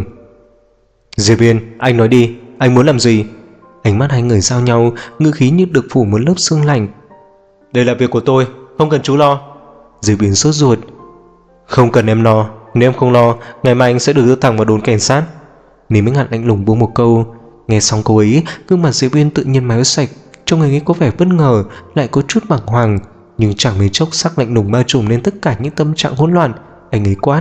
Diệp Uyên, anh nói đi, anh muốn làm gì? Ánh mắt hai người giao nhau, ngữ khí như được phủ một lớp sương lạnh. Đây là việc của tôi, không cần chú lo. Diệp Uyên sốt ruột: Không cần em lo, nếu em không lo, ngày mai anh sẽ được đưa thẳng vào đồn cảnh sát. Nếu mấy ngạn lạnh lùng buông một câu. Nghe xong câu ấy, gương mặt Diệp Uyên tự nhiên máu sạch, trông người ấy có vẻ bất ngờ, lại có chút bàng hoàng, nhưng chẳng mấy chốc sắc lạnh lùng bao trùm lên tất cả những tâm trạng hỗn loạn. Anh ấy quát: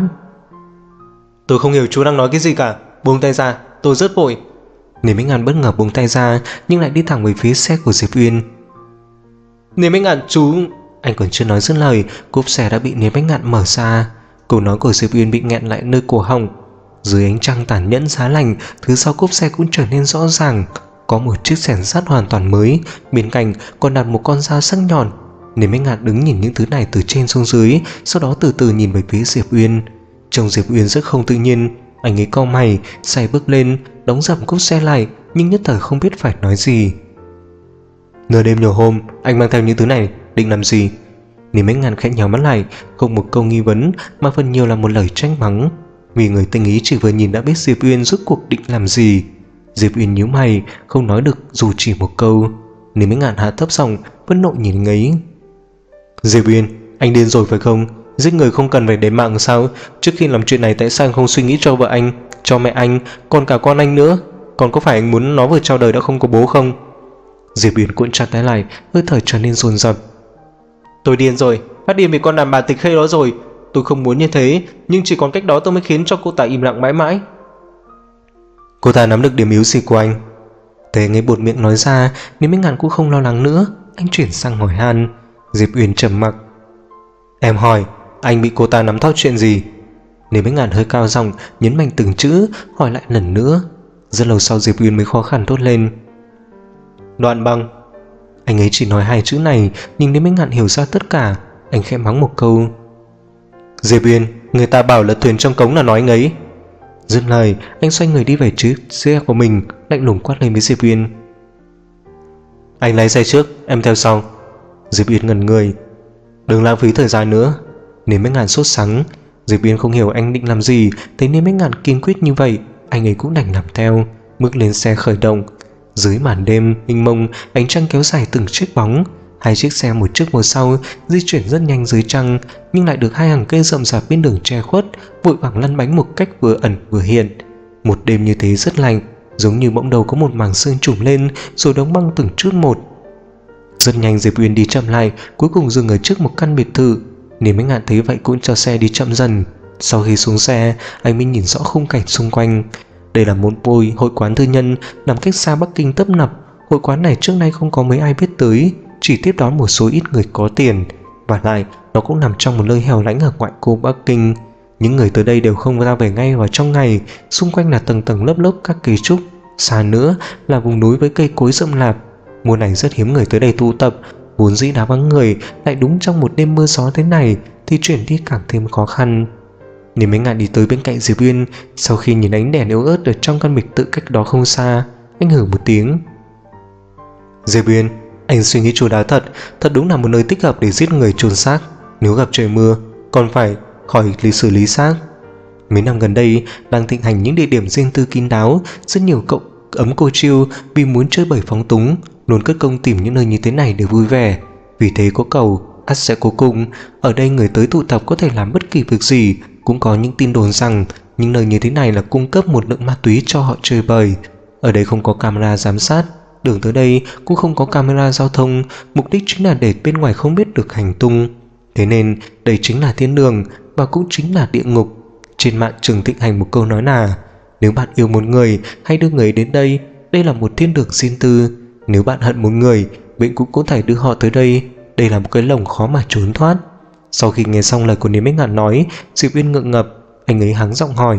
Tôi không hiểu chú đang nói cái gì cả, buông tay ra, tôi rất vội. Nếu mấy ngàn bất ngờ buông tay ra, nhưng lại đi thẳng về phía xe của Diệp Uyên. Nếu mấy ngàn chú... Anh còn chưa nói dứt lời, cốp xe đã bị Nếu mấy ngạn mở ra. Câu nói của Diệp Uyên bị nghẹn lại nơi cổ họng. Dưới ánh trăng tàn nhẫn giá lạnh, thứ sau cốp xe cũng trở nên rõ ràng. có một chiếc rèn sắt hoàn toàn mới, bên cạnh còn đặt một con dao sắc nhọn. Nên Bách Ngạn đứng nhìn những thứ này từ trên xuống dưới, sau đó từ từ nhìn về phía Diệp Uyên. Trông Diệp Uyên rất không tự nhiên, anh ấy cau mày, say bước lên, đóng dầm cốp xe lại, nhưng nhất thời không biết phải nói gì. Nửa đêm nhiều hôm, anh mang theo những thứ này, định làm gì? Nên Bách Ngạn khẽ nhíu mắt lại, không một câu nghi vấn mà phần nhiều là một lời trách mắng. Vì người tinh ý chỉ vừa nhìn đã biết Diệp Uyên rốt cuộc định làm gì. Diệp Uyên nhíu mày, không nói được dù chỉ một câu. Nên Bách Ngạn hạ thấp giọng, phẫn nộ nhìn anh ấy. Diệp Uyên, anh điên rồi phải không? Giết người không cần phải đến mạng sao? Trước khi làm chuyện này tại sao anh không suy nghĩ cho vợ anh, cho mẹ anh, còn cả con anh nữa? Còn có phải anh muốn nó vừa chào đời đã không có bố không? Diệp Uyên cuộn chặt tay lại, hơi thở trở nên dồn dập. Tôi điên rồi, phát điên vì con đàn bà tịch khê đó rồi. Tôi không muốn như thế, nhưng chỉ còn cách đó tôi mới khiến cho cô ta im lặng mãi mãi. Cô ta nắm được điểm yếu gì của anh? Thế anh ấy buột miệng nói ra, nên Bách Ngạn cũng không lo lắng nữa. Anh chuyển sang hỏi han. Diệp Uyên trầm mặc. Em hỏi, anh bị cô ta nắm thóp chuyện gì? Nên Bách Ngạn hơi cao giọng, nhấn mạnh từng chữ, hỏi lại lần nữa. Rất lâu sau Diệp Uyên mới khó khăn thốt lên. Đoạn băng. Anh ấy chỉ nói hai chữ này, nhưng đến Bách Ngạn hiểu ra tất cả. Anh khẽ mắng một câu. Diệp Uyên, người ta bảo lật thuyền trong cống là nói anh ấy. Dứt lời, anh xoay người đi về chiếc xe của mình, lạnh lùng quát lên với Diệp Uyên. Anh lái xe trước, em theo sau. Diệp Uyên ngẩn người. Đừng lãng phí thời gian nữa. Nên Bách Ngạn sốt sắng. Diệp Uyên không hiểu anh định làm gì, thấy nên Bách Ngạn kiên quyết như vậy, anh ấy cũng đành làm theo. Bước lên xe khởi động. Dưới màn đêm mênh mông, ánh trăng kéo dài từng chiếc bóng. Hai chiếc xe một trước một sau di chuyển rất nhanh dưới trăng, nhưng lại được hai hàng cây rậm rạp bên đường che khuất, vội vàng lăn bánh một cách vừa ẩn vừa hiện. Một đêm như thế rất lạnh, giống như bỗng đầu có một mảng sương trùm lên rồi đóng băng từng chút một. Rất nhanh Diệp Uyên đi chậm lại, cuối cùng dừng ở trước một căn biệt thự. Nên Bách Ngạn thấy vậy cũng cho xe đi chậm dần. Sau khi xuống xe, anh mới nhìn rõ khung cảnh xung quanh. Đây là một hội quán tư nhân nằm cách xa Bắc Kinh tấp nập. Hội quán này trước nay không có mấy ai biết tới, chỉ tiếp đón một số ít người có tiền. Và lại nó cũng nằm trong một nơi hẻo lánh ở ngoại ô Bắc Kinh. Những người tới đây đều không ra về ngay vào trong ngày. Xung quanh là tầng tầng lớp lớp các kiến trúc, xa nữa là vùng núi với cây cối rậm rạp. Mùa này rất hiếm người tới đây tụ tập, vốn dĩ đá vắng người, lại đúng trong một đêm mưa gió thế này thì chuyển đi càng thêm khó khăn. Nên Bách Ngạn đi tới bên cạnh Diệp Uyên. Sau khi nhìn ánh đèn yếu ớt ở trong căn biệt thự cách đó không xa, anh hử một tiếng. Diệp Uyên, anh suy nghĩ chu đáo thật đúng là một nơi thích hợp để giết người chôn xác. Nếu gặp trời mưa còn phải khỏi xử lý xác. Mấy năm gần đây đang thịnh hành những địa điểm riêng tư kín đáo. Rất nhiều cậu ấm cô chiêu vì muốn chơi bời phóng túng luôn cất công tìm những nơi như thế này để vui vẻ. Vì thế có cầu ắt sẽ có cung. Ở đây người tới tụ tập có thể làm bất kỳ việc gì. Cũng có những tin đồn rằng những nơi như thế này là cung cấp một lượng ma túy cho họ chơi bời. Ở đây không có camera giám sát, đường tới đây cũng không có camera giao thông. Mục đích chính là để bên ngoài không biết được hành tung. Thế nên đây chính là thiên đường và cũng chính là địa ngục. Trên mạng trường thịnh hành một câu nói là: nếu bạn yêu một người, hãy đưa người đến đây. Đây là một thiên đường riêng tư. Nếu bạn hận một người, bạn cũng có thể đưa họ tới đây. Đây là một cái lồng khó mà trốn thoát. Sau khi nghe xong lời của Niêm Bách Ngạn nói, Diệp Uyên ngượng ngập. Anh ấy hắng giọng hỏi: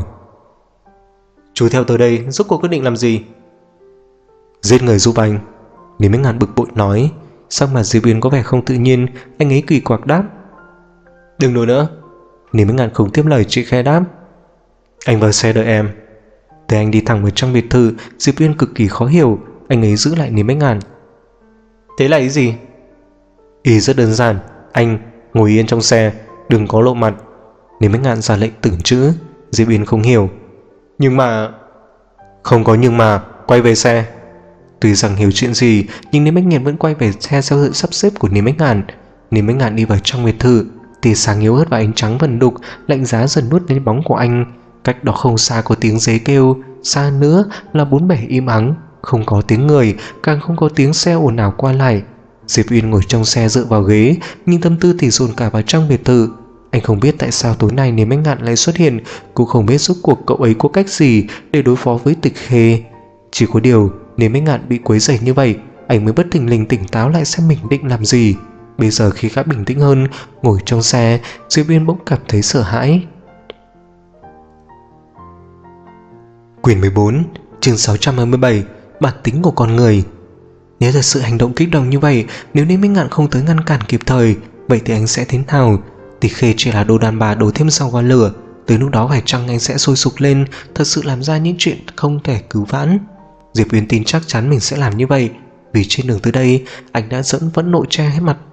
chú theo tới đây rốt cuộc quyết định làm gì? Giết người giúp anh. Niêm Bách Ngạn bực bội nói. Sắc mặt Diệp Uyên có vẻ không tự nhiên. Anh ấy kỳ quặc đáp: đừng nói nữa. Niêm Bách Ngạn không tiếp lời, chỉ khẽ đáp: anh vào xe đợi em. Thế anh đi thẳng vào trong biệt thự. Diệp Uyên cực kỳ khó hiểu. Anh ấy giữ lại Niêm Bách Ngạn. Thế là ý gì? Ý rất đơn giản, anh ngồi yên trong xe, đừng có lộ mặt. Niêm Bách Ngạn ra lệnh từng chữ. Diệp Uyên không hiểu. Nhưng mà... Không có nhưng mà, quay về xe. Tuy rằng hiểu chuyện gì, nhưng Niêm Bách Ngạn vẫn quay về xe theo sự sắp xếp của Niêm Bách Ngạn. Niêm Bách Ngạn đi vào trong biệt thự. Tia sáng yếu ớt và ánh trắng vần đục lạnh giá dần nuốt lấy bóng của anh. Cách đó không xa có tiếng dế kêu, xa nữa là bốn bể im ắng. Không có tiếng người, càng không có tiếng xe ồn ào qua lại. Diệp Uyên ngồi trong xe dựa vào ghế, nhưng tâm tư thì dồn cả vào trong biệt thự. Anh không biết tại sao tối nay Niêm Bách Ngạn lại xuất hiện, cũng không biết rốt cuộc cậu ấy có cách gì để đối phó với Tịch Khê. Chỉ có điều Niêm Bách Ngạn bị quấy rầy như vậy, anh mới bất thình lình tỉnh táo lại xem mình định làm gì. Bây giờ khi gã bình tĩnh hơn, ngồi trong xe, Diệp Uyên bỗng cảm thấy sợ hãi. Quyển 14, chương 627, bản tính của con người. Nếu thật sự hành động kích động như vậy, nếu Lý Minh Ngạn không tới ngăn cản kịp thời, vậy thì anh sẽ thế nào? Tịch Khê chỉ là đồ đàn bà đổ thêm dầu vào lửa, tới lúc đó phải chăng anh sẽ sôi sục lên, thật sự làm ra những chuyện không thể cứu vãn. Diệp Uyên tin chắc chắn mình sẽ làm như vậy, vì trên đường tới đây anh đã dẫn vẫn nộ che hết mặt.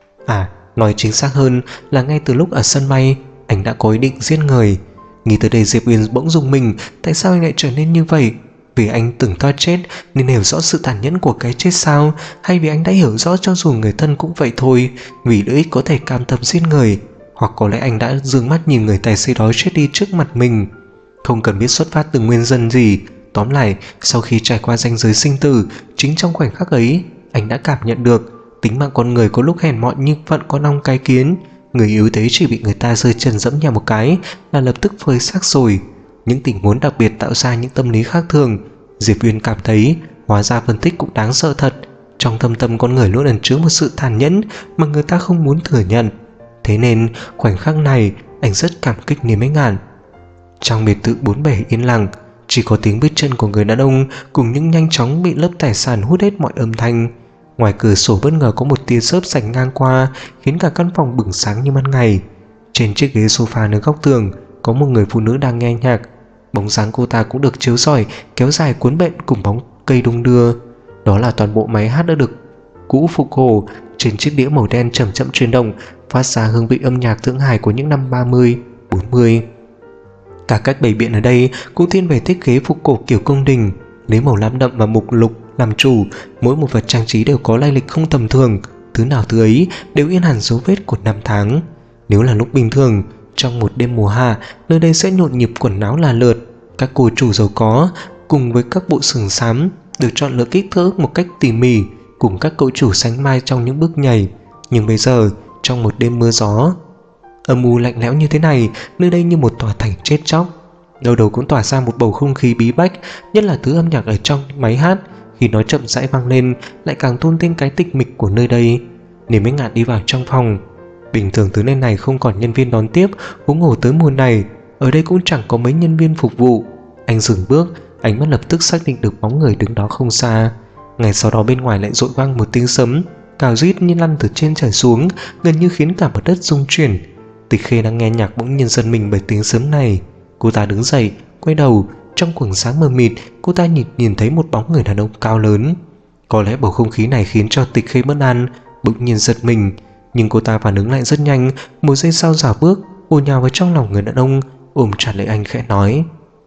Nói chính xác hơn là ngay từ lúc ở sân bay anh đã có ý định giết người. Nghĩ tới đây Diệp Uyên bỗng rùng mình, tại sao anh lại trở nên như vậy? Vì anh từng thoát chết nên hiểu rõ sự tàn nhẫn của cái chết sao? Hay vì anh đã hiểu rõ cho dù người thân cũng vậy thôi, vì lợi ích có thể cam tâm giết người? Hoặc có lẽ anh đã dương mắt nhìn người tài xế đó chết đi trước mặt mình? Không cần biết xuất phát từ nguyên nhân gì, tóm lại sau khi trải qua ranh giới sinh tử, chính trong khoảnh khắc ấy anh đã cảm nhận được tính mạng con người có lúc hèn mọn như phận con ong cái kiến. Người yếu thế chỉ bị người ta rơi chân dẫm nhẹ một cái là lập tức phơi xác rồi. Những tình huống đặc biệt tạo ra những tâm lý khác thường. Diệp Uyên cảm thấy hóa ra phân tích cũng đáng sợ thật. Trong thâm tâm con người luôn ẩn chứa một sự tàn nhẫn mà người ta không muốn thừa nhận. Thế nên khoảnh khắc này anh rất cảm kích Niềm Ánh Ngạn. Trong biệt thự bốn bể yên lặng, chỉ có tiếng bước chân của người đàn ông cùng những nhanh chóng bị lớp tài sản hút hết mọi âm thanh. Ngoài cửa sổ bất ngờ có một tia chớp sạch ngang qua, khiến cả căn phòng bừng sáng như ban ngày. Trên chiếc ghế sofa nơi góc tường có một người phụ nữ đang nghe nhạc. Bóng dáng cô ta cũng được chiếu rọi kéo dài cuốn bện cùng bóng cây đung đưa. Đó là toàn bộ máy hát đã được cũ phục hồi. Trên chiếc đĩa màu đen chậm chậm chuyển động, phát ra hương vị âm nhạc Thượng Hải của những năm 30, 40. Cả cách bày biện ở đây cũng thiên về thiết kế phục cổ kiểu cung đình, lấy màu lam đậm và mục lục làm chủ. Mỗi một vật trang trí đều có lai lịch không tầm thường, thứ nào thứ ấy đều in hẳn dấu vết của năm tháng. Nếu là lúc bình thường, trong một đêm mùa hạ, nơi đây sẽ nhộn nhịp quần áo là lượt. Các cô chủ giàu có cùng với các bộ sừng xám được chọn lựa kích thước một cách tỉ mỉ, cùng các cậu chủ sánh mai trong những bước nhảy. Nhưng bây giờ, trong một đêm mưa gió âm u lạnh lẽo như thế này, nơi đây như một tòa thành chết chóc. Đâu đâu cũng tỏa ra một bầu không khí bí bách, nhất là thứ âm nhạc ở trong máy hát khi nó chậm rãi vang lên lại càng tôn lên cái tịch mịch của nơi đây. Niềm Ánh Ngạn đi vào trong phòng. Bình thường thứ nơi này không còn nhân viên đón tiếp, huống hồ tới mùa này ở đây cũng chẳng có mấy nhân viên phục vụ. Anh dừng bước, ánh mắt lập tức xác định được bóng người đứng đó không xa. Ngay sau đó bên ngoài lại dội vang một tiếng sấm cào rít như lăn từ trên trời xuống, gần như khiến cả mặt đất rung chuyển. Tịch Khê đang nghe nhạc bỗng nhiên giật mình bởi tiếng sấm này. Cô ta đứng dậy, quay đầu. Trong quầng sáng mờ mịt, cô ta nhìn thấy một bóng người đàn ông cao lớn. Có lẽ bầu không khí này khiến cho Tịch Khê bất an, bỗng nhiên giật mình. Nhưng cô ta phản ứng lại rất nhanh, một giây sau dạo bước bổ nhào vào trong lòng người đàn ông, ôm chặt lấy anh khẽ nói: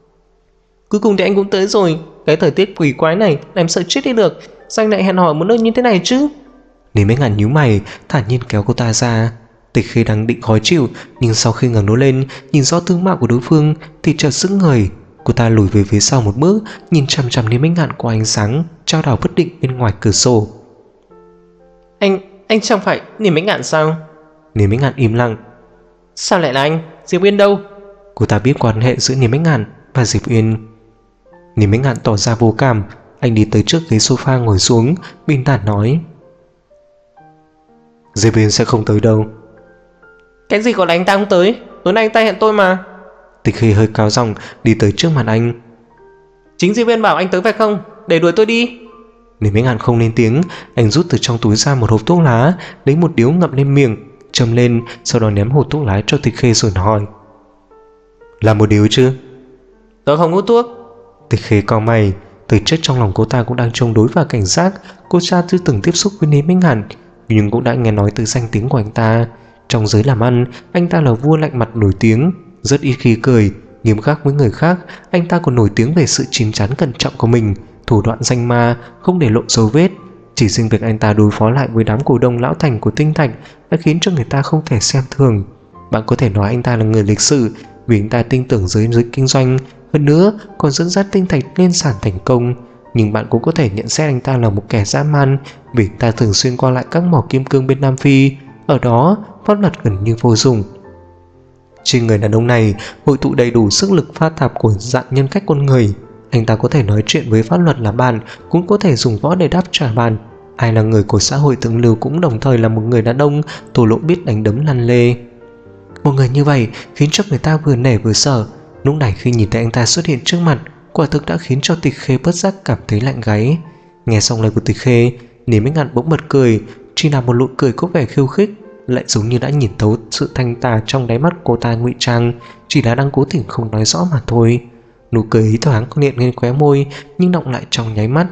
Cuối cùng thì anh cũng tới rồi. Cái thời tiết quỷ quái này làm sợ chết đi được. Sao anh lại hẹn hò một nơi như thế này chứ? Niềm Ánh Ngạn nhíu mày, thản nhiên kéo cô ta ra. Tịch Khê đang định khó chịu, nhưng sau khi ngẩng đầu lên nhìn rõ tướng mạo của đối phương thì chợt sững người. Cô ta lùi về phía sau một bước, nhìn chằm chằm Niềm Ánh Ngạn qua ánh sáng trao đảo bất định bên ngoài cửa sổ. Anh chẳng phải Niềm Ánh Ngạn sao? Niềm Ánh Ngạn im lặng. Sao lại là anh? Diệp Uyên đâu? Cô ta biết quan hệ giữa Niềm Ánh Ngạn và Diệp Uyên. Niềm Ánh Ngạn tỏ ra vô cảm. Anh đi tới trước ghế sofa ngồi xuống, bình thản nói: Diệp Uyên sẽ không tới đâu. Cái gì gọi là anh ta không tới? Tối nay anh ta hẹn tôi mà. Tịch Khê hơi cao giọng đi tới trước mặt anh. Chính Diệp Uyên bảo anh tới phải không? Để đuổi tôi đi. Niềm Ánh Ngạn không lên tiếng. Anh rút từ trong túi ra một hộp thuốc lá, lấy một điếu ngậm lên miệng, châm lên, sau đó ném hộp thuốc lá cho Tịch Khê rồi hỏi: Là một điếu chứ? Tôi không hút thuốc. Tịch Khê cau mày. Thực chất trong lòng cô ta cũng đang chống đối và cảnh giác. Cô ta chưa từng tiếp xúc với Niềm Ánh Ngạn, nhưng cũng đã nghe nói từ danh tiếng của anh ta. Trong giới làm ăn, anh ta là vua lạnh mặt nổi tiếng, rất ít khi cười, nghiêm khắc với người khác. Anh ta còn nổi tiếng về sự chín chắn cẩn trọng của mình, thủ đoạn danh ma, không để lộ dấu vết. Chỉ riêng việc anh ta đối phó lại với đám cổ đông lão thành của Tinh Thạch đã khiến cho người ta không thể xem thường. Bạn có thể nói anh ta là người lịch sự vì anh ta tin tưởng giới kinh doanh, hơn nữa còn dẫn dắt Tinh Thạch lên sàn thành công. Nhưng bạn cũng có thể nhận xét anh ta là một kẻ dã man vì anh ta thường xuyên qua lại các mỏ kim cương bên Nam Phi. Ở đó pháp luật gần như vô dụng. Trên người đàn ông này hội tụ đầy đủ sức lực pha tạp của dạng nhân cách con người. Anh ta có thể nói chuyện với pháp luật là bạn, cũng có thể dùng võ để đáp trả bạn. Ai là người của xã hội thượng lưu cũng đồng thời là một người đàn ông thổ lộ biết đánh đấm lăn lê. Một người như vậy khiến cho người ta vừa nể vừa sợ. Lúc này khi nhìn thấy anh ta xuất hiện trước mặt, quả thực đã khiến cho Tịch Khê bất giác cảm thấy lạnh gáy. Nghe xong lời của Tịch Khê, Lý Minh Ngạn bỗng bật cười, chỉ là một nụ cười có vẻ khiêu khích, lại giống như đã nhìn thấu sự thanh tà trong đáy mắt cô ta ngụy trang, chỉ là đang cố tình không nói rõ mà thôi. Nụ cười ấy thoáng có hiện lên khóe môi, nhưng đọng lại trong nháy mắt.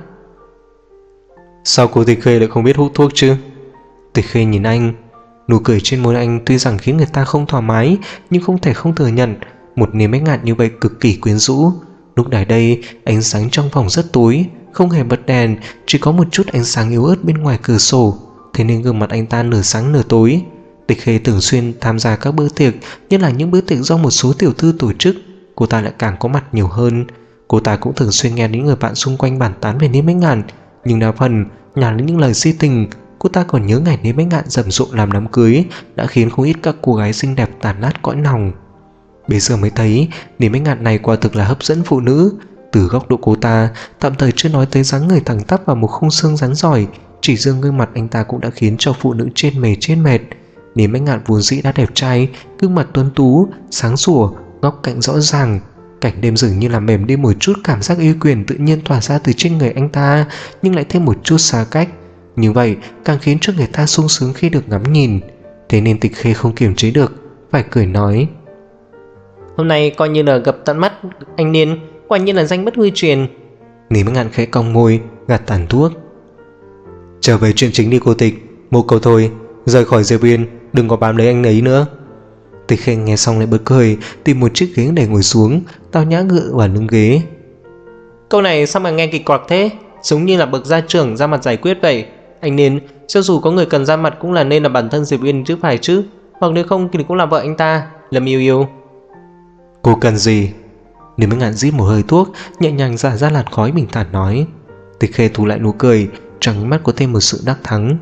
Sao cô Tịch Khê lại không biết hút thuốc chứ? Tịch Khê nhìn anh. Nụ cười trên môi anh tuy rằng khiến người ta không thoải mái, nhưng không thể không thừa nhận một niềm Bách Ngạn như vậy cực kỳ quyến rũ. Lúc này đây, ánh sáng trong phòng rất tối, không hề bật đèn, chỉ có một chút ánh sáng yếu ớt bên ngoài cửa sổ, thế nên gương mặt anh ta nửa sáng nửa tối. Tịch Khê thường xuyên tham gia các bữa tiệc, nhất là những bữa tiệc do một số tiểu thư tổ chức, cô ta lại càng có mặt nhiều hơn. Cô ta cũng thường xuyên nghe những người bạn xung quanh bàn tán về Niêm Bách Ngạn, nhưng đa phần nhả lên những lời si tình. Cô ta còn nhớ ngày Niêm Bách Ngạn rầm rộ làm đám cưới đã khiến không ít các cô gái xinh đẹp tàn nát cõi lòng. Bây giờ mới thấy Niêm Bách Ngạn này quả thực là hấp dẫn phụ nữ. Từ góc độ cô ta, tạm thời chưa nói tới dáng người thẳng tắp và một khung xương rắn giỏi, chỉ riêng gương mặt anh ta cũng đã khiến cho phụ nữ trên mệt. Niêm Bách Ngạn vốn dĩ đã đẹp trai, gương mặt tuấn tú, sáng sủa, góc cạnh rõ ràng. Cảnh đêm dường như làm mềm đi một chút cảm giác uy quyền tự nhiên tỏa ra từ trên người anh ta, nhưng lại thêm một chút xa cách. Như vậy càng khiến cho người ta sung sướng khi được ngắm nhìn. Thế nên Tịch Khê không kiềm chế được, phải cười nói: Hôm nay coi như là gặp tận mắt anh Niên, quả nhiên là danh bất hư truyền. Niêm Bách Ngạn khẽ cong môi, gạt tàn thuốc. Trở về chuyện chính đi cô Tịch, một câu thôi, rời khỏi Diệp Uyên, đừng có bám lấy anh ấy nữa. Tịch Khê nghe xong lại bật cười, tìm một chiếc ghế để ngồi xuống, tao nhã ngựa vào lưng ghế. Câu này sao mà nghe kỳ quặc thế, giống như là bậc gia trưởng ra mặt giải quyết vậy. Anh Niên, cho dù có người cần ra mặt cũng là nên là bản thân Diệp Uyên chứ phải chứ, hoặc nếu không thì cũng là vợ anh ta, Lâm Yêu Yêu. Cô cần gì? Niêm Bách Ngạn rít một hơi thuốc, nhẹ nhàng xả ra làn khói, bình thản nói. Tịch Khê thu lại nụ cười, trong mắt có thêm một sự đắc thắng.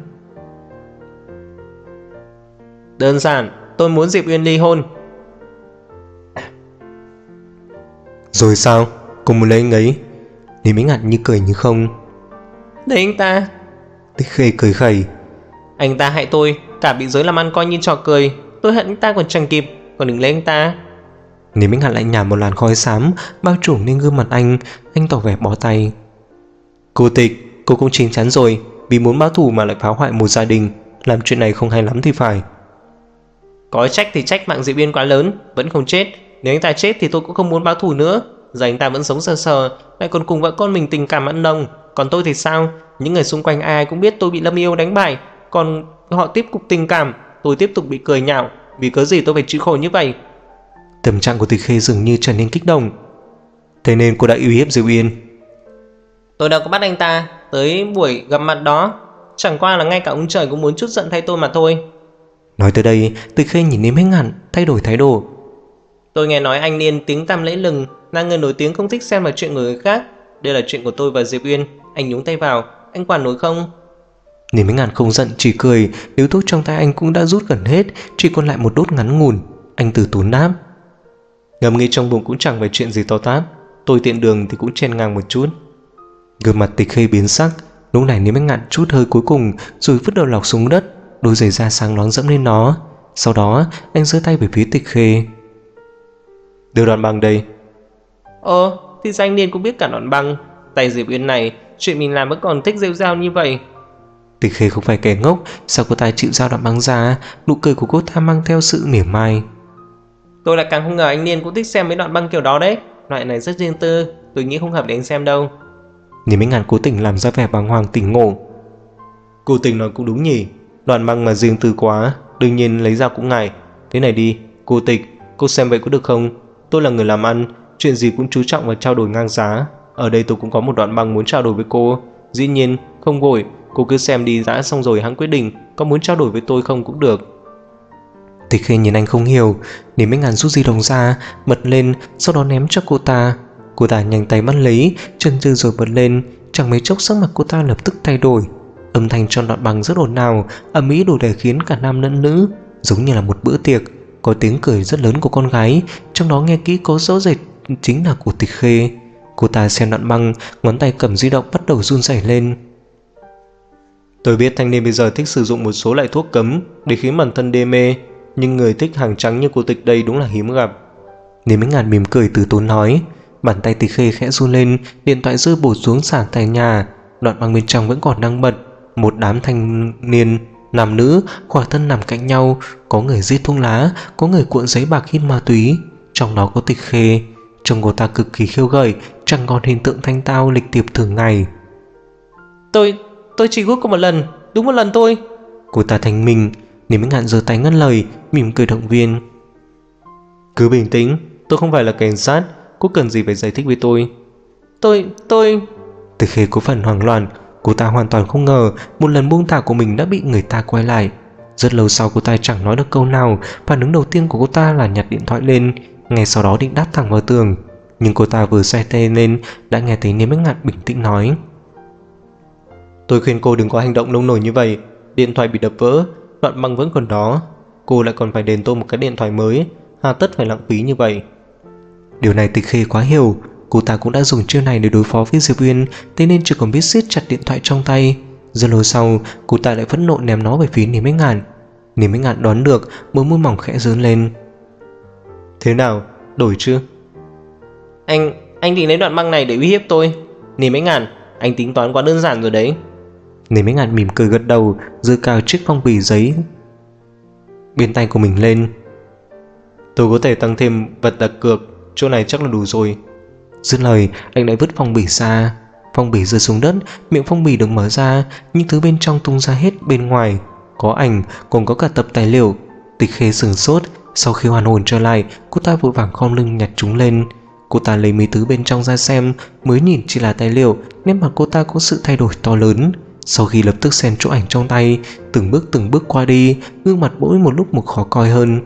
Đơn giản, tôi muốn Diệp Uyên ly hôn. Rồi sao? Cô muốn lấy anh ấy? Niêm Bách Ngạn như cười như không. Đấy anh ta. Tịch Khê cười khẩy. Anh ta hại tôi, cả bị giới làm ăn coi như trò cười. Tôi hận anh ta còn chẳng kịp, còn đừng lấy anh ta. Niêm Bách Ngạn lại nhả một làn khói xám bao trùm lên gương mặt anh tỏ vẻ bó tay. Cô Tịch, cô cũng chín chắn rồi, vì muốn báo thù mà lại phá hoại một gia đình, làm chuyện này không hay lắm thì phải. Có trách thì trách mạng Diệp Uyên quá lớn, vẫn không chết. Nếu anh ta chết thì tôi cũng không muốn báo thù nữa. Giờ anh ta vẫn sống sờ sờ, lại còn cùng vợ con mình tình cảm ăn nồng. Còn tôi thì sao? Những người xung quanh ai cũng biết tôi bị Lâm Yêu đánh bại, còn họ tiếp tục tình cảm, tôi tiếp tục bị cười nhạo. Vì cớ gì tôi phải chịu khổ như vậy? Tâm trạng của Tịch Khê dường như trở nên kích động. Thế nên cô đã uy hiếp Diệp Uyên? Tôi đâu có bắt anh ta tới buổi gặp mặt đó, chẳng qua là ngay cả ông trời cũng muốn chút giận thay tôi mà thôi. Nói tới đây, Tịch Khê nhìn Niêm Bách Ngạn thay đổi thái độ. Tôi nghe nói anh Niên tiếng tăm lẫy lừng, là người nổi tiếng không thích xen vào chuyện của người khác. Đây là chuyện của tôi và Diệp Uyên, anh nhúng tay vào, anh quản nổi không? Niêm Bách Ngạn không giận chỉ cười, điếu thuốc trong tay anh cũng đã rút gần hết, chỉ còn lại một đốt ngắn ngủn. Anh từ tốn đáp: Ngầm nghĩ trong bụng cũng chẳng phải chuyện gì to tát, tôi tiện đường thì cũng chen ngang một chút. Gương mặt Tịch Khê biến sắc. Lúc này Niêm Bách Ngạn chút hơi cuối cùng rồi vứt đầu lọc xuống đất, đôi giày da sáng loáng dẫm lên nó. Sau đó anh giơ tay về phía Tịch Khê. Đưa đoạn băng đây. Thì ra anh Niên cũng biết cả đoạn băng. Tay Diệp Uyên này, chuyện mình làm vẫn còn thích rêu rao như vậy. Tịch Khê không phải kẻ ngốc, sao cô ta chịu giao đoạn băng ra? Nụ cười của cô ta mang theo sự mỉa mai. Tôi lại càng không ngờ anh Niên cũng thích xem mấy đoạn băng kiểu đó đấy. Loại này rất riêng tư, tôi nghĩ không hợp để anh xem đâu. Niêm Bách Ngạn cố tình làm ra vẻ bàng hoàng tỉnh ngộ. Cô tình nói cũng đúng nhỉ, đoạn băng mà riêng tư quá, đương nhiên lấy ra cũng ngại. Thế này đi, cô Tịch, cô xem vậy có được không? Tôi là người làm ăn, chuyện gì cũng chú trọng và trao đổi ngang giá. Ở đây tôi cũng có một đoạn băng muốn trao đổi với cô. Dĩ nhiên, không vội, cô cứ xem đi đã xong rồi hãng quyết định có muốn trao đổi với tôi không cũng được. Tịch Khê nhìn anh không hiểu, Niêm Bách Ngạn rút di động ra, bật lên, sau đó ném cho cô ta. Cô ta nhanh tay bắt lấy, chân chừ rồi bật lên. Chẳng mấy chốc sắc mặt cô ta lập tức thay đổi. Âm thanh trong đoạn băng rất ồn ào, ầm ĩ đủ để khiến cả nam lẫn nữ, giống như là một bữa tiệc. Có tiếng cười rất lớn của con gái, trong đó nghe kỹ có rõ rệt chính là của Tịch Khê. Cô ta xem đoạn băng, ngón tay cầm di động bắt đầu run rẩy lên. Tôi biết thanh niên bây giờ thích sử dụng một số loại thuốc cấm để khiến bản thân đê mê, nhưng người thích hàng trắng như cô Tịch đây đúng là hiếm gặp. Niêm Bách Ngạn mỉm cười từ tốn nói. Bàn tay Tịch Khê khẽ run lên, điện thoại rơi bổ xuống sàn tay nhà. Đoạn băng bên trong vẫn còn đang bật. Một đám thanh niên nam nữ khỏa thân nằm cạnh nhau, có người giết thuốc lá, có người cuộn giấy bạc hít ma túy, trong đó có Tịch Khê. Trông cô ta cực kỳ khiêu gợi, chẳng còn hình tượng thanh tao lịch thiệp thường ngày. Tôi chỉ hút có một lần, đúng một lần thôi. Cô ta thanh minh. Nếu Minh Ngạn giơ tay ngắt lời, mỉm cười động viên. Cứ bình tĩnh, tôi không phải là cảnh sát, cô cần gì phải giải thích với tôi. Tôi... Tịch Khê có phần hoảng loạn. Cô ta hoàn toàn không ngờ một lần buông thả của mình đã bị người ta quay lại. Rất lâu sau cô ta chẳng nói được câu nào. Phản ứng đầu tiên của cô ta là nhặt điện thoại lên, ngay sau đó định đáp thẳng vào tường. Nhưng cô ta vừa xoay tay lên đã nghe thấy Niêm Bách Ngạn bình tĩnh nói. Tôi khuyên cô đừng có hành động nông nổi như vậy. Điện thoại bị đập vỡ, đoạn băng vẫn còn đó. Cô lại còn phải đền tôi một cái điện thoại mới, hà tất phải lãng phí như vậy. Điều này Tịch Khê quá hiểu. Cô ta cũng đã dùng chiêu này để đối phó với Diệp Uyên, thế nên chỉ còn biết siết chặt điện thoại trong tay. Rất lâu sau, cô ta lại phẫn nộ ném nó về phía Niêm Bách Ngạn. Niêm Bách Ngạn đoán được, bờ môi mỏng khẽ rớn lên. Thế nào, đổi chưa? Anh định lấy đoạn băng này để uy hiếp tôi. Niêm Bách Ngạn, anh tính toán quá đơn giản rồi đấy. Niêm Bách Ngạn mỉm cười gật đầu, giơ cao chiếc phong bì giấy bên tay của mình lên. Tôi có thể tăng thêm vật đặt cược, chỗ này chắc là đủ rồi. Dứt lời, anh lại vứt phong bì ra. Phong bì rơi xuống đất, miệng phong bì được mở ra, những thứ bên trong tung ra hết bên ngoài. Có ảnh, còn có cả tập tài liệu. Tịch Khê sửng sốt, sau khi hoàn hồn trở lại, cô ta vội vàng khom lưng nhặt chúng lên. Cô ta lấy mấy thứ bên trong ra xem, mới nhìn chỉ là tài liệu, nét mặt cô ta có sự thay đổi to lớn. Sau khi lập tức xem chỗ ảnh trong tay, từng bước qua đi, gương mặt mỗi một lúc một khó coi hơn.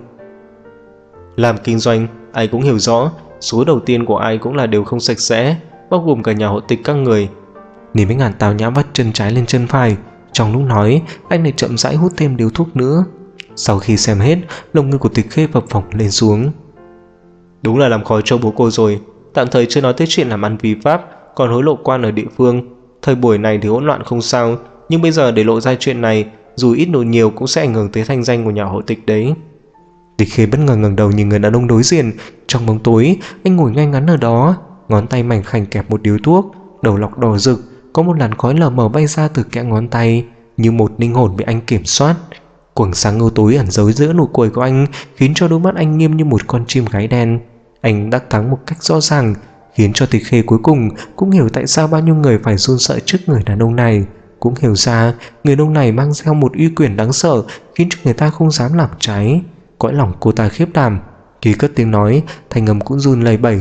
Làm kinh doanh, ai cũng hiểu rõ, số đầu tiên của ai cũng là đều không sạch sẽ, bao gồm cả nhà hộ tịch các người. Niêm Bách Ngạn tào nhã vắt chân trái lên chân phải. Trong lúc nói, anh lại chậm rãi hút thêm điếu thuốc nữa. Sau khi xem hết, lông ngực của Tịch Khê phập phồng lên xuống. Đúng là làm khó cho bố cô rồi. Tạm thời chưa nói tới chuyện làm ăn vi pháp, còn hối lộ quan ở địa phương. Thời buổi này thì hỗn loạn không sao, nhưng bây giờ để lộ ra chuyện này, dù ít đồ nhiều cũng sẽ ảnh hưởng tới thanh danh của nhà hộ tịch đấy. Tịch Khê bất ngờ ngẩng đầu nhìn người đàn ông đối diện. Trong bóng tối, anh ngồi ngay ngắn ở đó, ngón tay mảnh khảnh kẹp một điếu thuốc, đầu lọc đỏ rực, có một làn khói lờ mờ bay ra từ kẽ ngón tay, như một linh hồn bị anh kiểm soát. Quầng sáng ngâu tối ẩn giấu giữa nụ cười của anh khiến cho đôi mắt anh nghiêm như một con chim gáy đen. Anh đã thắng một cách rõ ràng, khiến cho Tịch Khê cuối cùng cũng hiểu tại sao bao nhiêu người phải run sợ trước người đàn ông này. Cũng hiểu ra người đàn ông này mang theo một uy quyền đáng sợ, khiến cho người ta không dám làm trái. Cõi lòng cô ta khiếp đảm, khi cất tiếng nói, thanh âm cũng run lẩy bẩy.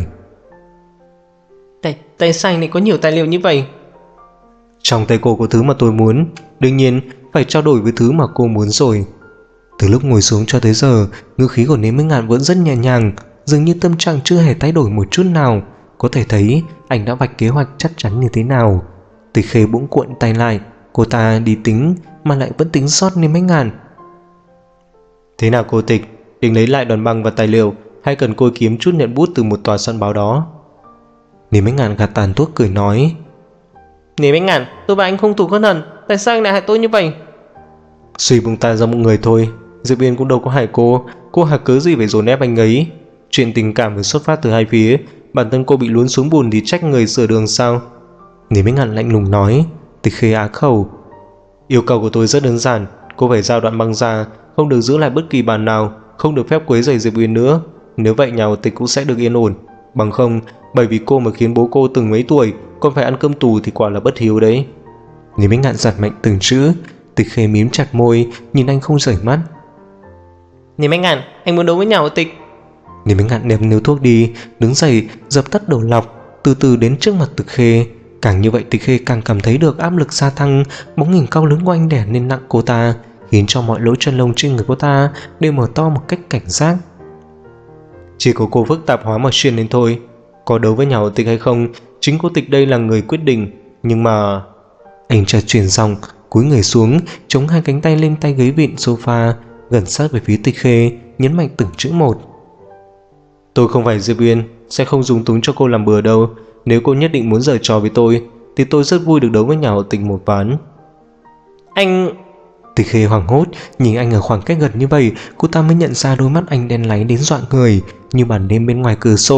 Tại sao anh lại có nhiều tài liệu như vậy? Trong tay cô có thứ mà tôi muốn, đương nhiên phải trao đổi với thứ mà cô muốn rồi. Từ lúc ngồi xuống cho tới giờ, ngữ khí của Niêm Bách Ngạn vẫn rất nhẹ nhàng, dường như tâm trạng chưa hề thay đổi một chút nào. Có thể thấy anh đã vạch kế hoạch chắc chắn như thế nào. Tịch Khê bỗng cuộn tay lại, cô ta đi tính mà lại vẫn tính sót Niêm Bách Ngạn. Thế nào cô Tịch, định lấy lại đoàn băng và tài liệu, hay cần cô kiếm chút nhận bút từ một tòa soạn báo đó? Niêm Bách Ngạn gạt tàn thuốc cười nói. Niêm Bách Ngạn, tôi và anh không thù không hận, tại sao anh lại hại tôi như vậy? Suy buông ta ra một người thôi, Diệp Uyên cũng đâu có hại cô hả cớ gì phải dồn ép anh ấy? Chuyện tình cảm phải xuất phát từ hai phía, bản thân cô bị lún xuống bùn thì trách người sửa đường sao? Niêm Bách Ngạn lạnh lùng nói. Tịch Khê á khẩu. Yêu cầu của tôi rất đơn giản, cô phải giao đoạn băng ra, không được giữ lại bất kỳ bàn nào, không được phép quấy rầy Diệp Uyên nữa. Nếu vậy nhà hộ tịch cũng sẽ được yên ổn. Bằng không, bởi vì cô mà khiến bố cô từng mấy tuổi còn phải ăn cơm tù thì quả là bất hiếu đấy. Niêm Bách Ngạn giật mạnh từng chữ. Tịch Khê mím chặt môi, nhìn anh không rời mắt. Niêm Bách Ngạn, anh muốn đấu với nhà hộ tịch. Niêm Bách Ngạn ném níu thuốc đi, đứng dậy, dập tắt đầu lọc, từ từ đến trước mặt Tịch Khê. Càng như vậy Tịch Khê càng cảm thấy được áp lực gia tăng, bóng hình cao lớn của anh đè lên nặng cô ta, khiến cho mọi lỗ chân lông trên người cô ta đều mở to một cách cảnh giác. Chỉ có cô phức tạp hóa mà xuyên lên thôi. Có đấu với nhà hộ tịch hay không, chính cô Tịch đây là người quyết định. Nhưng mà... Anh chợt chuyển giọng, cúi người xuống, chống hai cánh tay lên tay ghế vịn sofa, gần sát về phía Tịch Khê, nhấn mạnh từng chữ một. Tôi không phải Diệp Uyên, sẽ không dung túng cho cô làm bừa đâu. Nếu cô nhất định muốn giở trò với tôi, thì tôi rất vui được đấu với nhà hộ tịch một ván. Anh... Tịch Khê hoảng hốt, nhìn anh ở khoảng cách gần như vậy, cô ta mới nhận ra đôi mắt anh đen láy đến dọa người, như màn đêm bên ngoài cửa sổ.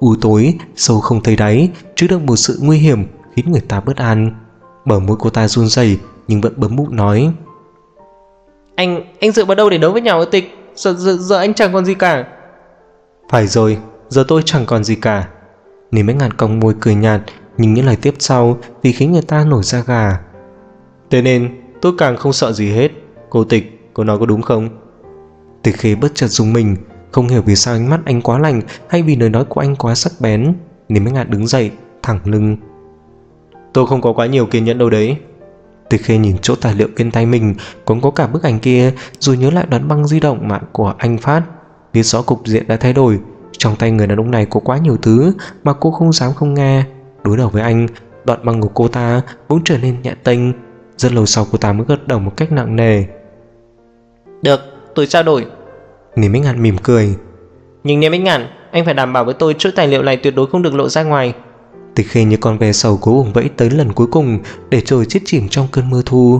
u tối, sâu không thấy đáy, chứa đựng một sự nguy hiểm khiến người ta bất an. Bờ môi cô ta run rẩy nhưng vẫn bấm bụng nói: Anh dựa vào đâu để đấu với nhà họ Tịch? Giờ anh chẳng còn gì cả. Phải rồi, giờ tôi chẳng còn gì cả. Lý Bách Ngạn cong môi cười nhạt, nhưng những lời tiếp sau thì khiến người ta nổi da gà. Thế nên tôi càng không sợ gì hết. Cô Tịch, cô nói có đúng không? Tịch Khê bất chợt rùng mình, không hiểu vì sao ánh mắt anh quá lạnh hay vì lời nói của anh quá sắc bén. Lý Bách Ngạn đứng dậy, thẳng lưng. Tôi không có quá nhiều kiên nhẫn đâu đấy. Tịch Khê nhìn chỗ tài liệu bên tay mình, cũng có cả bức ảnh kia, rồi nhớ lại đoạn băng di động mạng của anh phát. Biết rõ cục diện đã thay đổi, trong tay người đàn ông này có quá nhiều thứ mà cô không dám không nghe. Đối đầu với anh, đoạn băng của cô ta bỗng trở nên nhẹ tênh. Rất lâu sau cô ta mới gật đầu một cách nặng nề. Được, tôi trao đổi. Niềm Bách Ngạn mỉm cười. Nhưng Niềm Bách Ngạn, anh phải đảm bảo với tôi chuỗi tài liệu này tuyệt đối không được lộ ra ngoài. Tịch Khê như con ve sầu cố vùng vẫy tới lần cuối cùng để trời chết chìm trong cơn mưa thu.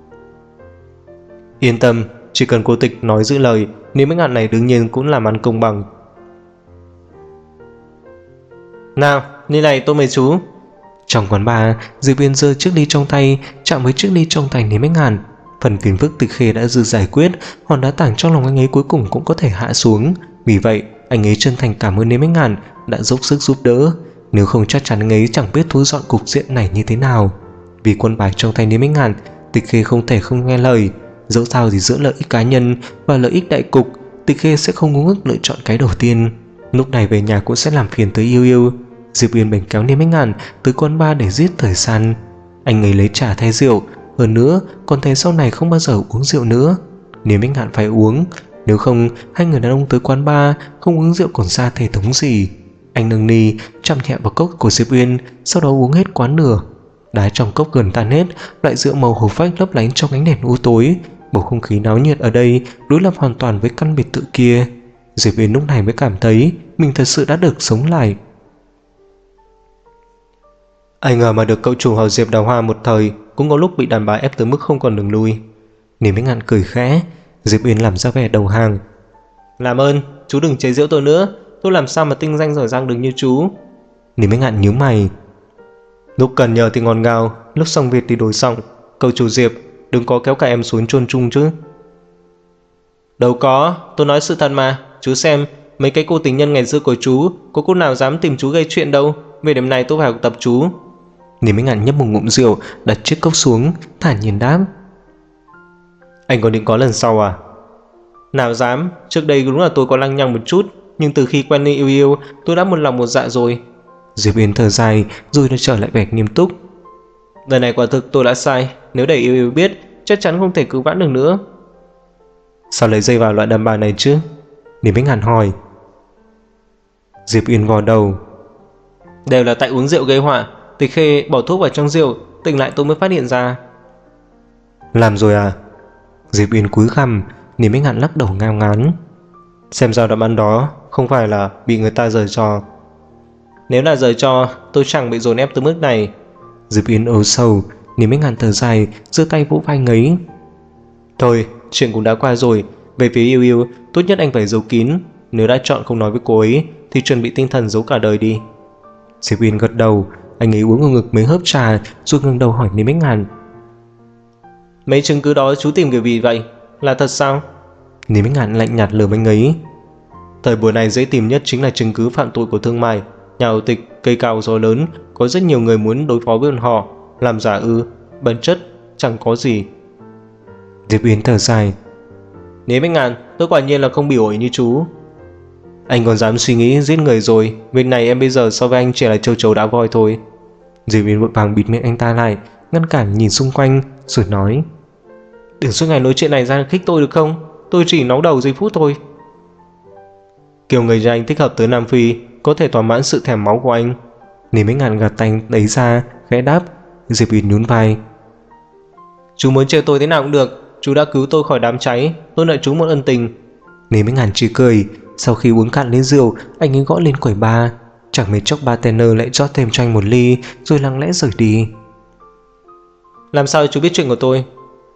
Yên tâm, chỉ cần cô Tịch nói giữ lời, Niềm Bách Ngạn này đương nhiên cũng làm ăn công bằng. Nào, ly này tôi mời chú. Trong quán bar, Diệp Uyên giơ chiếc ly trong tay chạm với chiếc ly trong tay Niềm Bách Ngạn. Phần phiền phức Tịch Khê đã dư giải quyết, hòn đá tảng trong lòng anh ấy cuối cùng cũng có thể hạ xuống. Vì vậy, anh ấy chân thành cảm ơn Niềm Bách Ngạn đã dốc sức giúp đỡ. Nếu không chắc chắn anh ấy chẳng biết thu dọn cục diện này như thế nào. Vì quân bài trong tay Niềm Bách Ngạn, Tịch Khê không thể không nghe lời. Dẫu sao thì giữa lợi ích cá nhân và lợi ích đại cục, Tịch Khê sẽ không ngu ngốc lựa chọn cái đầu tiên. Lúc này về nhà cũng sẽ làm phiền tới Yêu Yêu. Diệp Uyên bèn kéo Niềm Bách Ngạn tới quán bar để giết thời gian. Anh ấy lấy trà thay rượu, hơn nữa còn thề sau này không bao giờ uống rượu nữa. Niềm Bách Ngạn phải uống, nếu không hai người đàn ông tới quán bar không uống rượu còn ra thể thống gì. Anh nâng ly chạm nhẹ vào cốc của Diệp Uyên, sau đó uống hết quán nửa. Đá trong cốc gần tan hết, loại rượu màu hổ phách lấp lánh trong ánh đèn u tối. Bầu không khí náo nhiệt ở đây đối lập hoàn toàn với căn biệt thự kia. Diệp Uyên lúc này mới cảm thấy mình thật sự đã được sống lại. Ai ngờ mà được cậu chủ họ Diệp đào hoa một thời cũng có lúc bị đàn bà ép tới mức không còn đường lui. Niềm Bách Ngạn cười khẽ. Diệp Uyên làm ra vẻ đầu hàng. Làm ơn, chú đừng chế giễu tôi nữa. Tôi làm sao mà tinh danh giỏi giang được như chú. Niềm Bách Ngạn nhíu mày. Lúc cần nhờ thì ngọt ngào, lúc xong việc thì đổi giọng. Cậu chủ Diệp, đừng có kéo cả em xuống chôn chung chứ. Đâu có, tôi nói sự thật mà. Chú xem, mấy cái cô tình nhân ngày xưa của chú, có cô nào dám tìm chú gây chuyện đâu. Về điểm này tôi phải học tập chú. Niềm Bách Ngạn nhấp một ngụm rượu, đặt chiếc cốc xuống, thản nhiên đáp. Anh còn định có lần sau à? Nào dám, trước đây đúng là tôi có lăng nhăng một chút, nhưng từ khi quen Yêu Yêu, tôi đã một lòng một dạ rồi. Diệp Uyên thở dài, rồi nó trở lại vẻ nghiêm túc. Lần này quả thực tôi đã sai, nếu để Yêu Yêu biết, chắc chắn không thể cứu vãn được nữa. Sao lại dây vào loại đàn bà này chứ? Niềm Bách Ngạn hỏi. Diệp Uyên vò đầu. Đều là tại uống rượu gây họa. Tịch Khê bỏ thuốc vào trong rượu, tỉnh lại tôi mới phát hiện ra. Làm rồi à? Diệp Uyên cúi gằm. Niềm Bách Ngạn lắc đầu ngao ngán. Xem ra đám ăn đó không phải là bị người ta giở trò. Nếu là giở trò, tôi chẳng bị dồn ép tới mức này. Diệp Uyên âu sầu. Niềm Bách Ngạn thở dài, giơ tay vỗ vai ngấy. Thôi, chuyện cũng đã qua rồi. Về phía Yêu Yêu, tốt nhất anh phải giấu kín. Nếu đã chọn không nói với cô ấy thì chuẩn bị tinh thần giấu cả đời đi. Diệp Uyên gật đầu. Anh ấy uống ngực ngực mấy hớp trà, rồi ngẩng đầu hỏi Niềm Bách Ngạn. Mấy chứng cứ đó chú tìm kiểu gì vậy? Là thật sao? Niềm Bách Ngạn lạnh nhạt lườm anh ấy. Thời buổi này dễ tìm nhất chính là chứng cứ phạm tội của Thương Mai. Nhà ẩu tịch, cây cao gió lớn, có rất nhiều người muốn đối phó với bọn họ. Làm giả ư? Bản chất chẳng có gì. Diệp Uyên thở dài. Nếu Bách Ngạn, tôi quả nhiên là không bị ổi như chú. Anh còn dám suy nghĩ giết người rồi. Việc này em bây giờ so với anh chỉ là châu chấu đá voi thôi. Diệp Uyên vội vàng bịt miệng anh ta lại, ngăn cản nhìn xung quanh, rồi nói. Đừng suốt ngày nói chuyện này ra khích tôi được không? Tôi chỉ nóng đầu giây phút thôi. Kiểu người như anh thích hợp tới Nam Phi, có thể thỏa mãn sự thèm máu của anh. Niềm Bách Ngạn gạt tay đẩy ra, khẽ đáp. Diệp Uyên nhún vai. Chú muốn trêu tôi thế nào cũng được. Chú đã cứu tôi khỏi đám cháy, tôi nợ chú một ân tình. Niềm Bách Ngạn chỉ cười. Sau khi uống cạn ly rượu, anh ấy gõ lên quầy bar. Chẳng mấy chốc bartender lại rót thêm cho anh một ly, rồi lặng lẽ rời đi. Làm sao chú biết chuyện của tôi?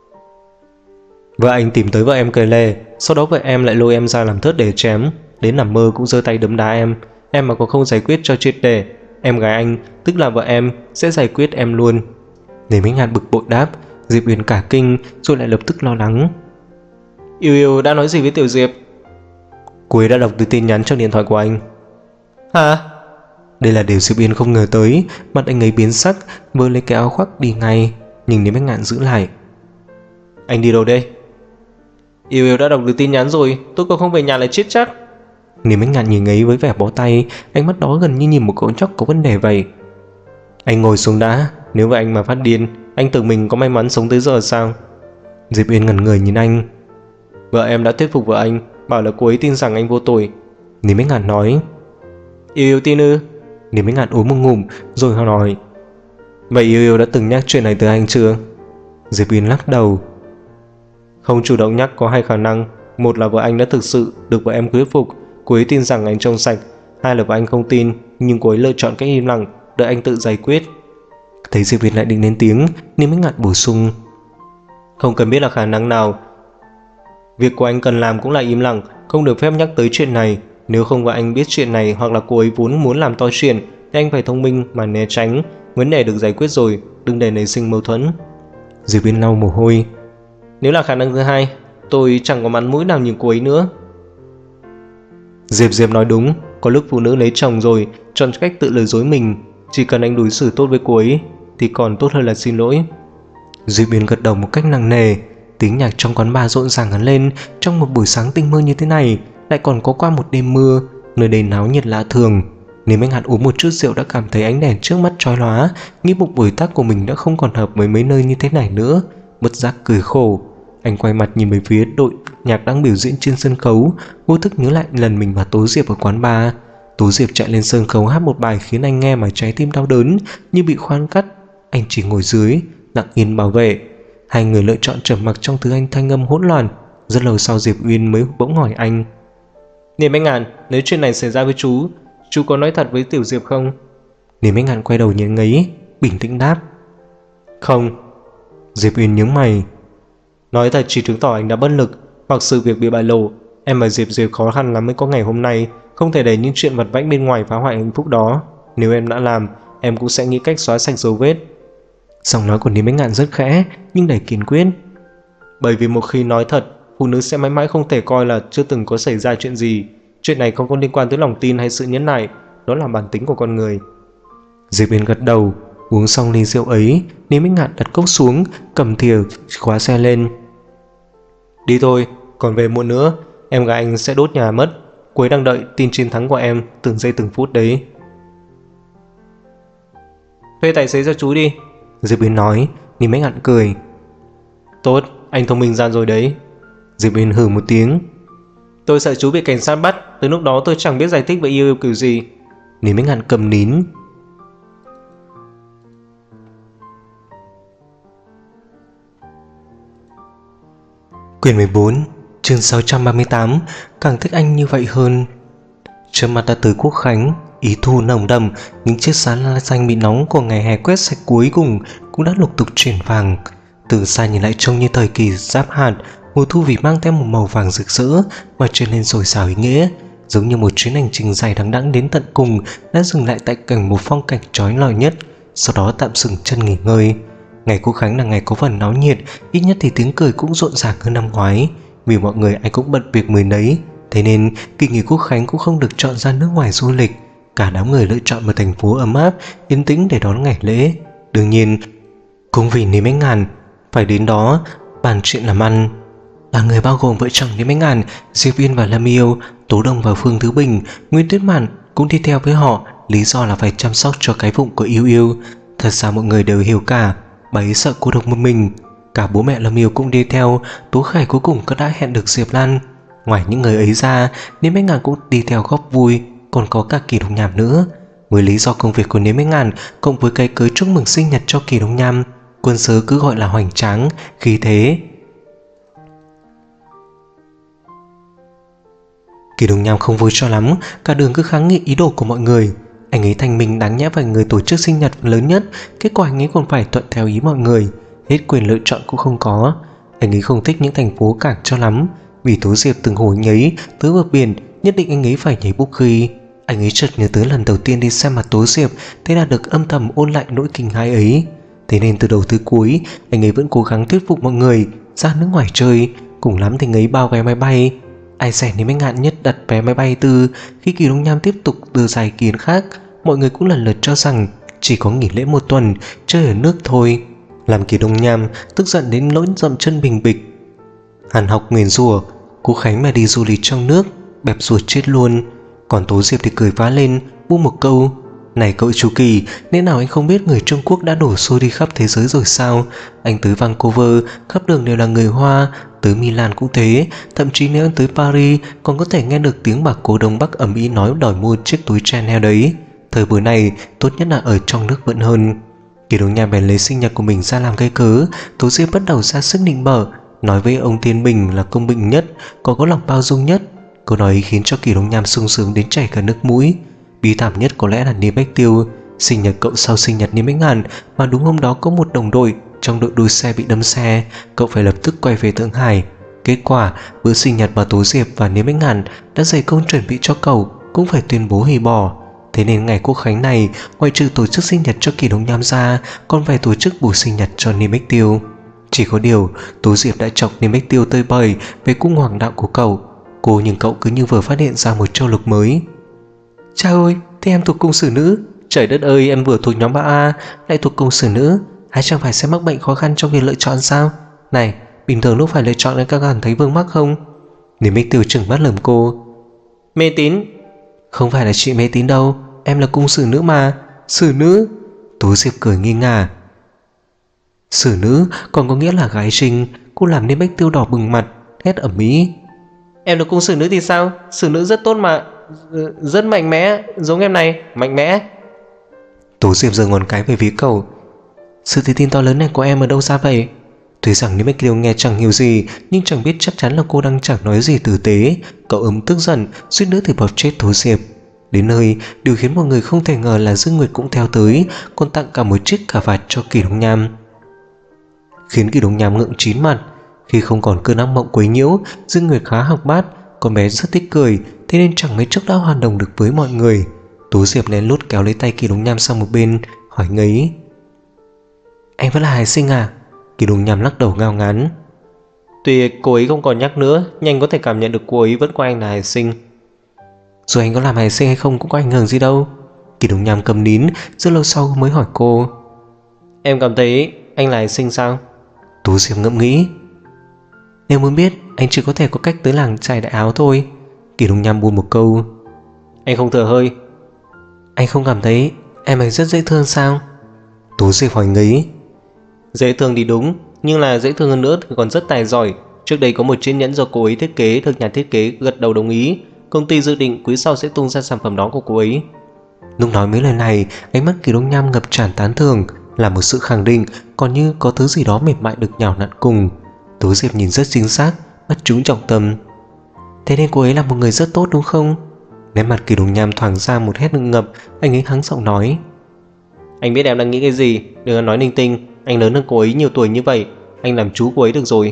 Vợ anh tìm tới vợ em cười lê, sau đó vợ em lại lôi em ra làm thớt để chém, đến nằm mơ cũng giơ tay đấm đá em. Em mà có không giải quyết cho triệt để, em gái anh, tức là vợ em, sẽ giải quyết em luôn. Lý Minh Ngạn bực bội đáp. Diệp Uyên cả kinh rồi lại lập tức lo lắng. Yêu Yêu đã nói gì với Tiểu Diệp? Cô ấy đã đọc từ tin nhắn trong điện thoại của anh. Hả? Đây là điều Diệp Uyên không ngờ tới. Mặt anh ấy biến sắc, vơ lấy cái áo khoác đi ngay, nhưng Lý Minh Ngạn giữ lại. Anh đi đâu đây? Yêu Yêu đã đọc được tin nhắn rồi, tôi còn không về nhà lại chết chắc. Lý Minh Ngạn nhìn ấy với vẻ bó tay, ánh mắt đó gần như nhìn một cậu nhóc có vấn đề vậy. Anh ngồi xuống đã, nếu vậy anh mà phát điên, anh tưởng mình có may mắn sống tới giờ sao? Diệp Uyên ngẩn người nhìn anh. Vợ em đã thuyết phục vợ anh, bảo là cô ấy tin rằng anh vô tội. Lý Minh Ngạn nói. Yêu Yêu tin ư? Lý Minh Ngạn uống một ngụm rồi họ nói. Vậy Yêu Yêu đã từng nhắc chuyện này tới anh chưa? Diệp Uyên lắc đầu. Không chủ động nhắc có hai khả năng. Một là vợ anh đã thực sự được vợ em thuyết phục, cô ấy tin rằng anh trong sạch. Hai là vợ anh không tin, nhưng cô ấy lựa chọn cách im lặng, đợi anh tự giải quyết. Thấy Diệp Uyên lại định lên tiếng, Lý Minh Ngạn bổ sung. Không cần biết là khả năng nào. Việc của anh cần làm cũng là im lặng, không được phép nhắc tới chuyện này. Nếu không vợ anh biết chuyện này hoặc là cô ấy vốn muốn làm to chuyện, thì anh phải thông minh mà né tránh. Vấn đề được giải quyết rồi, đừng để nảy sinh mâu thuẫn. Diệp Uyên lau mồ hôi. Nếu là khả năng thứ hai, tôi chẳng có mặt mũi nào nhìn cô ấy nữa. Diệp nói đúng, có lúc phụ nữ lấy chồng rồi chọn cách tự lừa dối mình. Chỉ cần anh đối xử tốt với cô ấy thì còn tốt hơn là xin lỗi. Diệp Uyên gật đầu một cách nặng nề. Tiếng nhạc trong quán bar rộn ràng hẳn lên. Trong một buổi sáng tinh mơ như thế này, lại còn có qua một đêm mưa, nơi đây náo nhiệt lạ thường. Nếu anh Ngạn uống một chút rượu đã cảm thấy ánh đèn trước mắt chói lóa, nghĩ bụng buổi tác của mình đã không còn hợp với mấy nơi như thế này nữa. Bất giác cười khổ. Anh quay mặt nhìn về phía đội nhạc đang biểu diễn trên sân khấu, vô thức nhớ lại lần mình và Tố Diệp ở quán bar. Tố Diệp chạy lên sân khấu hát một bài khiến anh nghe mà trái tim đau đớn như bị khoan cắt. Anh chỉ ngồi dưới lặng yên bảo vệ. Hai người lựa chọn trầm mặc trong thứ anh thanh âm hỗn loạn. Rất lâu sau Diệp Uyên mới bỗng hỏi anh. Niềm Anh Ngạn, nếu chuyện này xảy ra với chú có nói thật với Tiểu Diệp không? Niềm Anh Ngạn quay đầu nhìn ngấy, bình tĩnh đáp. Không. Diệp Uyên nhướng mày. Nói thật chỉ chứng tỏ anh đã bất lực, hoặc sự việc bị bại lộ. Em và Diệp khó khăn lắm mới có ngày hôm nay, không thể để những chuyện vặt vãnh bên ngoài phá hoại hạnh phúc đó. Nếu em đã làm, em cũng sẽ nghĩ cách xóa sạch dấu vết. Giọng nói của Niềm Anh Ngạn rất khẽ nhưng đầy kiên quyết. Bởi vì một khi nói thật, phụ nữ sẽ mãi mãi không thể coi là chưa từng có xảy ra chuyện gì. Chuyện này không có liên quan tới lòng tin hay sự nhẫn nại, đó là bản tính của con người. Diệp Uyên gật đầu. Uống xong ly rượu ấy, Niềm Anh Ngạn đặt cốc xuống, cầm thìa khóa xe lên. Đi thôi, còn về muộn nữa, em gái anh sẽ đốt nhà mất. Cô ấy đang đợi tin chiến thắng của em từng giây từng phút đấy. Thuê tài xế cho chú đi, Diệp Uyên nói. Niềm Anh Ngạn cười. Tốt, anh thông minh ra rồi đấy. Diệp Uyên hừ một tiếng. Tôi sợ chú bị cảnh sát bắt, tới lúc đó tôi chẳng biết giải thích với yêu kiểu gì. Niềm Anh Ngạn cầm nín. Quyển 14, chương 638. Càng thích anh như vậy hơn. Trước mặt đã tới Quốc Khánh, ý thu nồng đậm, những chiếc xá la xanh bị nóng của ngày hè quét sạch cuối cùng cũng đã lục tục chuyển vàng. Từ xa nhìn lại trông như thời kỳ giáp hạt, mùa thu vì mang theo một màu vàng rực rỡ mà trở nên dồi dào ý nghĩa, giống như một chuyến hành trình dài đằng đẵng đến tận cùng đã dừng lại tại cảnh một phong cảnh chói lọi nhất, sau đó tạm dừng chân nghỉ ngơi. Ngày Quốc Khánh là ngày có phần náo nhiệt, ít nhất thì tiếng cười cũng rộn ràng hơn năm ngoái. Vì mọi người ai cũng bận việc mới nấy, thế nên kỳ nghỉ Quốc Khánh cũng không được chọn ra nước ngoài du lịch. Cả đám người lựa chọn một thành phố ấm áp, yên tĩnh để đón ngày lễ. Đương nhiên, cũng vì Niềm Anh Ngạn phải đến đó bàn chuyện làm ăn. Đoàn người bao gồm vợ chồng Niềm Anh Ngạn, Diệp Uyên và Lâm Yêu, Tố Đông và Phương Thứ Bình, Nguyên Tuyết Mạn cũng đi theo với họ, lý do là phải chăm sóc cho cái bụng của Yêu Yêu. Thật ra mọi người đều hiểu cả, bà ấy sợ cô độc một mình. Cả bố mẹ Lâm Yêu cũng đi theo. Tú Khải cuối cùng cũng đã hẹn được Diệp Lan. Ngoài những người ấy ra, Niềm Anh Ngạn cũng đi theo góp vui, còn có cả Kỳ Đông Nham nữa. Với lý do công việc của Niềm Anh Ngạn cộng với cái cưới chúc mừng sinh nhật cho Kỳ Đông Nham, quân sớ cứ gọi là hoành tráng, khí thế. Kỳ Đông Nham không vui cho lắm, cả đường cứ kháng nghị ý đồ của mọi người. Anh ấy thành mình đáng nhẽ phải người tổ chức sinh nhật lớn nhất, kết quả anh ấy còn phải thuận theo ý mọi người, hết quyền lựa chọn cũng không có. Anh ấy không thích những thành phố cảng cho lắm, vì Tố Diệp từng hồi nhấy tới bờ biển, nhất định anh ấy phải nhảy bukki. Anh ấy chợt nhớ tới lần đầu tiên đi xem mặt Tố Diệp, thế là được âm thầm ôn lại nỗi kinh hãi ấy. Thế nên từ đầu tới cuối, anh ấy vẫn cố gắng thuyết phục mọi người ra nước ngoài chơi, cùng lắm thì anh ấy bao vé máy bay. Ai rẻ nên mới ngạn nhất đặt vé máy bay từ khi Kỳ Đông Nham tiếp tục đưa ra ý kiến khác. Mọi người cũng lần lượt cho rằng chỉ có nghỉ lễ 1 tuần chơi ở nước thôi, làm Kỳ Đông Nham tức giận đến nỗi dậm chân bình bịch. Hàn Học nguyền rủa Cú Khánh mà đi du lịch trong nước bẹp ruột chết luôn. Còn Tố Diệp thì cười phá lên, buông một câu: này cậu chú Kỳ, lẽ nào anh không biết người Trung Quốc đã đổ xô đi khắp thế giới rồi sao? Anh tới Vancouver, khắp đường đều là người Hoa, tới Milan cũng thế, thậm chí nếu anh tới Paris còn có thể nghe được tiếng bà cô Đông Bắc ầm ĩ nói đòi mua chiếc túi Chanel đấy. Thời buổi này tốt nhất là ở trong nước vẫn hơn. Kỳ Đông Nham bèn lấy sinh nhật của mình ra làm cây cớ. Tố Diệp bắt đầu ra sức nịnh bợ, nói với ông Thiên Bình là công bình nhất, còn có lòng bao dung nhất. Câu nói ấy khiến cho Kỳ Đông Nham sung sướng đến chảy cả nước mũi. Bí thảm nhất có lẽ là Niêm Bách Tiêu. Sinh nhật cậu sau sinh nhật Niêm Bách Ngàn, mà đúng hôm đó có một đồng đội trong đội đua xe bị đâm xe, cậu phải lập tức quay về Thượng Hải. Kết quả bữa sinh nhật mà Tố Diệp và Niêm Bách Ngàn đã dày công chuẩn bị cho cậu cũng phải tuyên bố hủy bỏ. Thế nên ngày Quốc Khánh này, ngoại trừ tổ chức sinh nhật cho Kỳ Đông Nham ra, còn phải tổ chức buổi sinh nhật cho Niêm Bách Tiêu. Chỉ có điều Tố Diệp đã chọc Niêm Bách Tiêu tơi bời về cung hoàng đạo của cậu. Nhưng cậu cứ như vừa phát hiện ra một châu lục mới. Cha ơi, thế em thuộc cung sử nữ. Trời đất ơi, em vừa thuộc nhóm 3A lại thuộc cung sử nữ, hay chẳng phải sẽ mắc bệnh khó khăn trong việc lựa chọn sao? Này, bình thường lúc phải lựa chọn em có cảm thấy vương mắc không? Niêm Bách Tiêu trừng mắt lườm cô. Mê tín? Không phải là chị mê tín đâu, em là cung sử nữ mà. Sử nữ? Tố Diệp cười nghi ngả. Sử nữ còn có nghĩa là gái trinh. Cô làm Niêm Bách Tiêu đỏ bừng mặt, hét ầm ĩ. Em được cung sử nữ thì sao? Sử nữ rất tốt mà, rất mạnh mẽ, giống em này, mạnh mẽ. Tố Diệp giơ ngón cái về phía cậu. Sự tự tin to lớn này của em ở đâu ra vậy? Tuy rằng Niêm Bách Tiêu nghe chẳng hiểu gì, nhưng chẳng biết chắc chắn là cô đang chẳng nói gì tử tế. Cậu ấm tức giận, suýt nữa thì bóp chết Tố Diệp. Đến nơi, điều khiến mọi người không thể ngờ là Dương Nguyệt cũng theo tới, còn tặng cả một chiếc cà vạt cho Kỳ Đông Nham, khiến Kỳ Đông Nham ngượng chín mặt. Khi không còn cơn ác mộng quấy nhiễu, Dương Nguyệt khá học bát, con bé rất thích cười, thế nên chẳng mấy chốc đã hòa đồng được với mọi người. Tố Diệp lén lút kéo lấy tay Kỳ Đông Nham sang một bên, hỏi ngấy: anh vẫn là hài sinh à? Kỳ Đông Nham lắc đầu ngao ngán. Tuy cô ấy không còn nhắc nữa, nhưng anh có thể cảm nhận được cô ấy vẫn coi anh là hài sinh. Dù anh có làm hài sinh hay không cũng có ảnh hưởng gì đâu. Kỳ Đông Nham cầm nín, rất lâu sau mới hỏi cô: em cảm thấy anh là hài sinh sao? Tố Diệp ngẫm nghĩ. Nếu muốn biết, anh chỉ có thể có cách tới làng trải đại áo thôi. Kỳ Đông Nham buông một câu. Anh không thở hơi. Anh không cảm thấy em ấy rất dễ thương sao? Tố Diệp hỏi ngấy. Dễ thương thì đúng, nhưng là dễ thương hơn nữa thì còn rất tài giỏi. Trước đây có một chiếc nhẫn do cô ấy thiết kế được nhà thiết kế gật đầu đồng ý. Công ty dự định quý sau sẽ tung ra sản phẩm đó của cô ấy. Lúc nói mấy lời này, ánh mắt Kỳ Đông Nham ngập tràn tán thưởng, là một sự khẳng định, còn như có thứ gì đó mềm mại được nhào nặn cùng. Tố Diệp nhìn rất chính xác, bắt trúng trọng tâm. Thế nên cô ấy là một người rất tốt đúng không? Nét mặt Kỳ Đông Nham thoáng ra một hét ngượng ngập, anh ấy hắng giọng nói: anh biết em đang nghĩ cái gì, đừng có nói linh tinh. Anh lớn hơn cô ấy nhiều tuổi như vậy, anh làm chú cô ấy được rồi.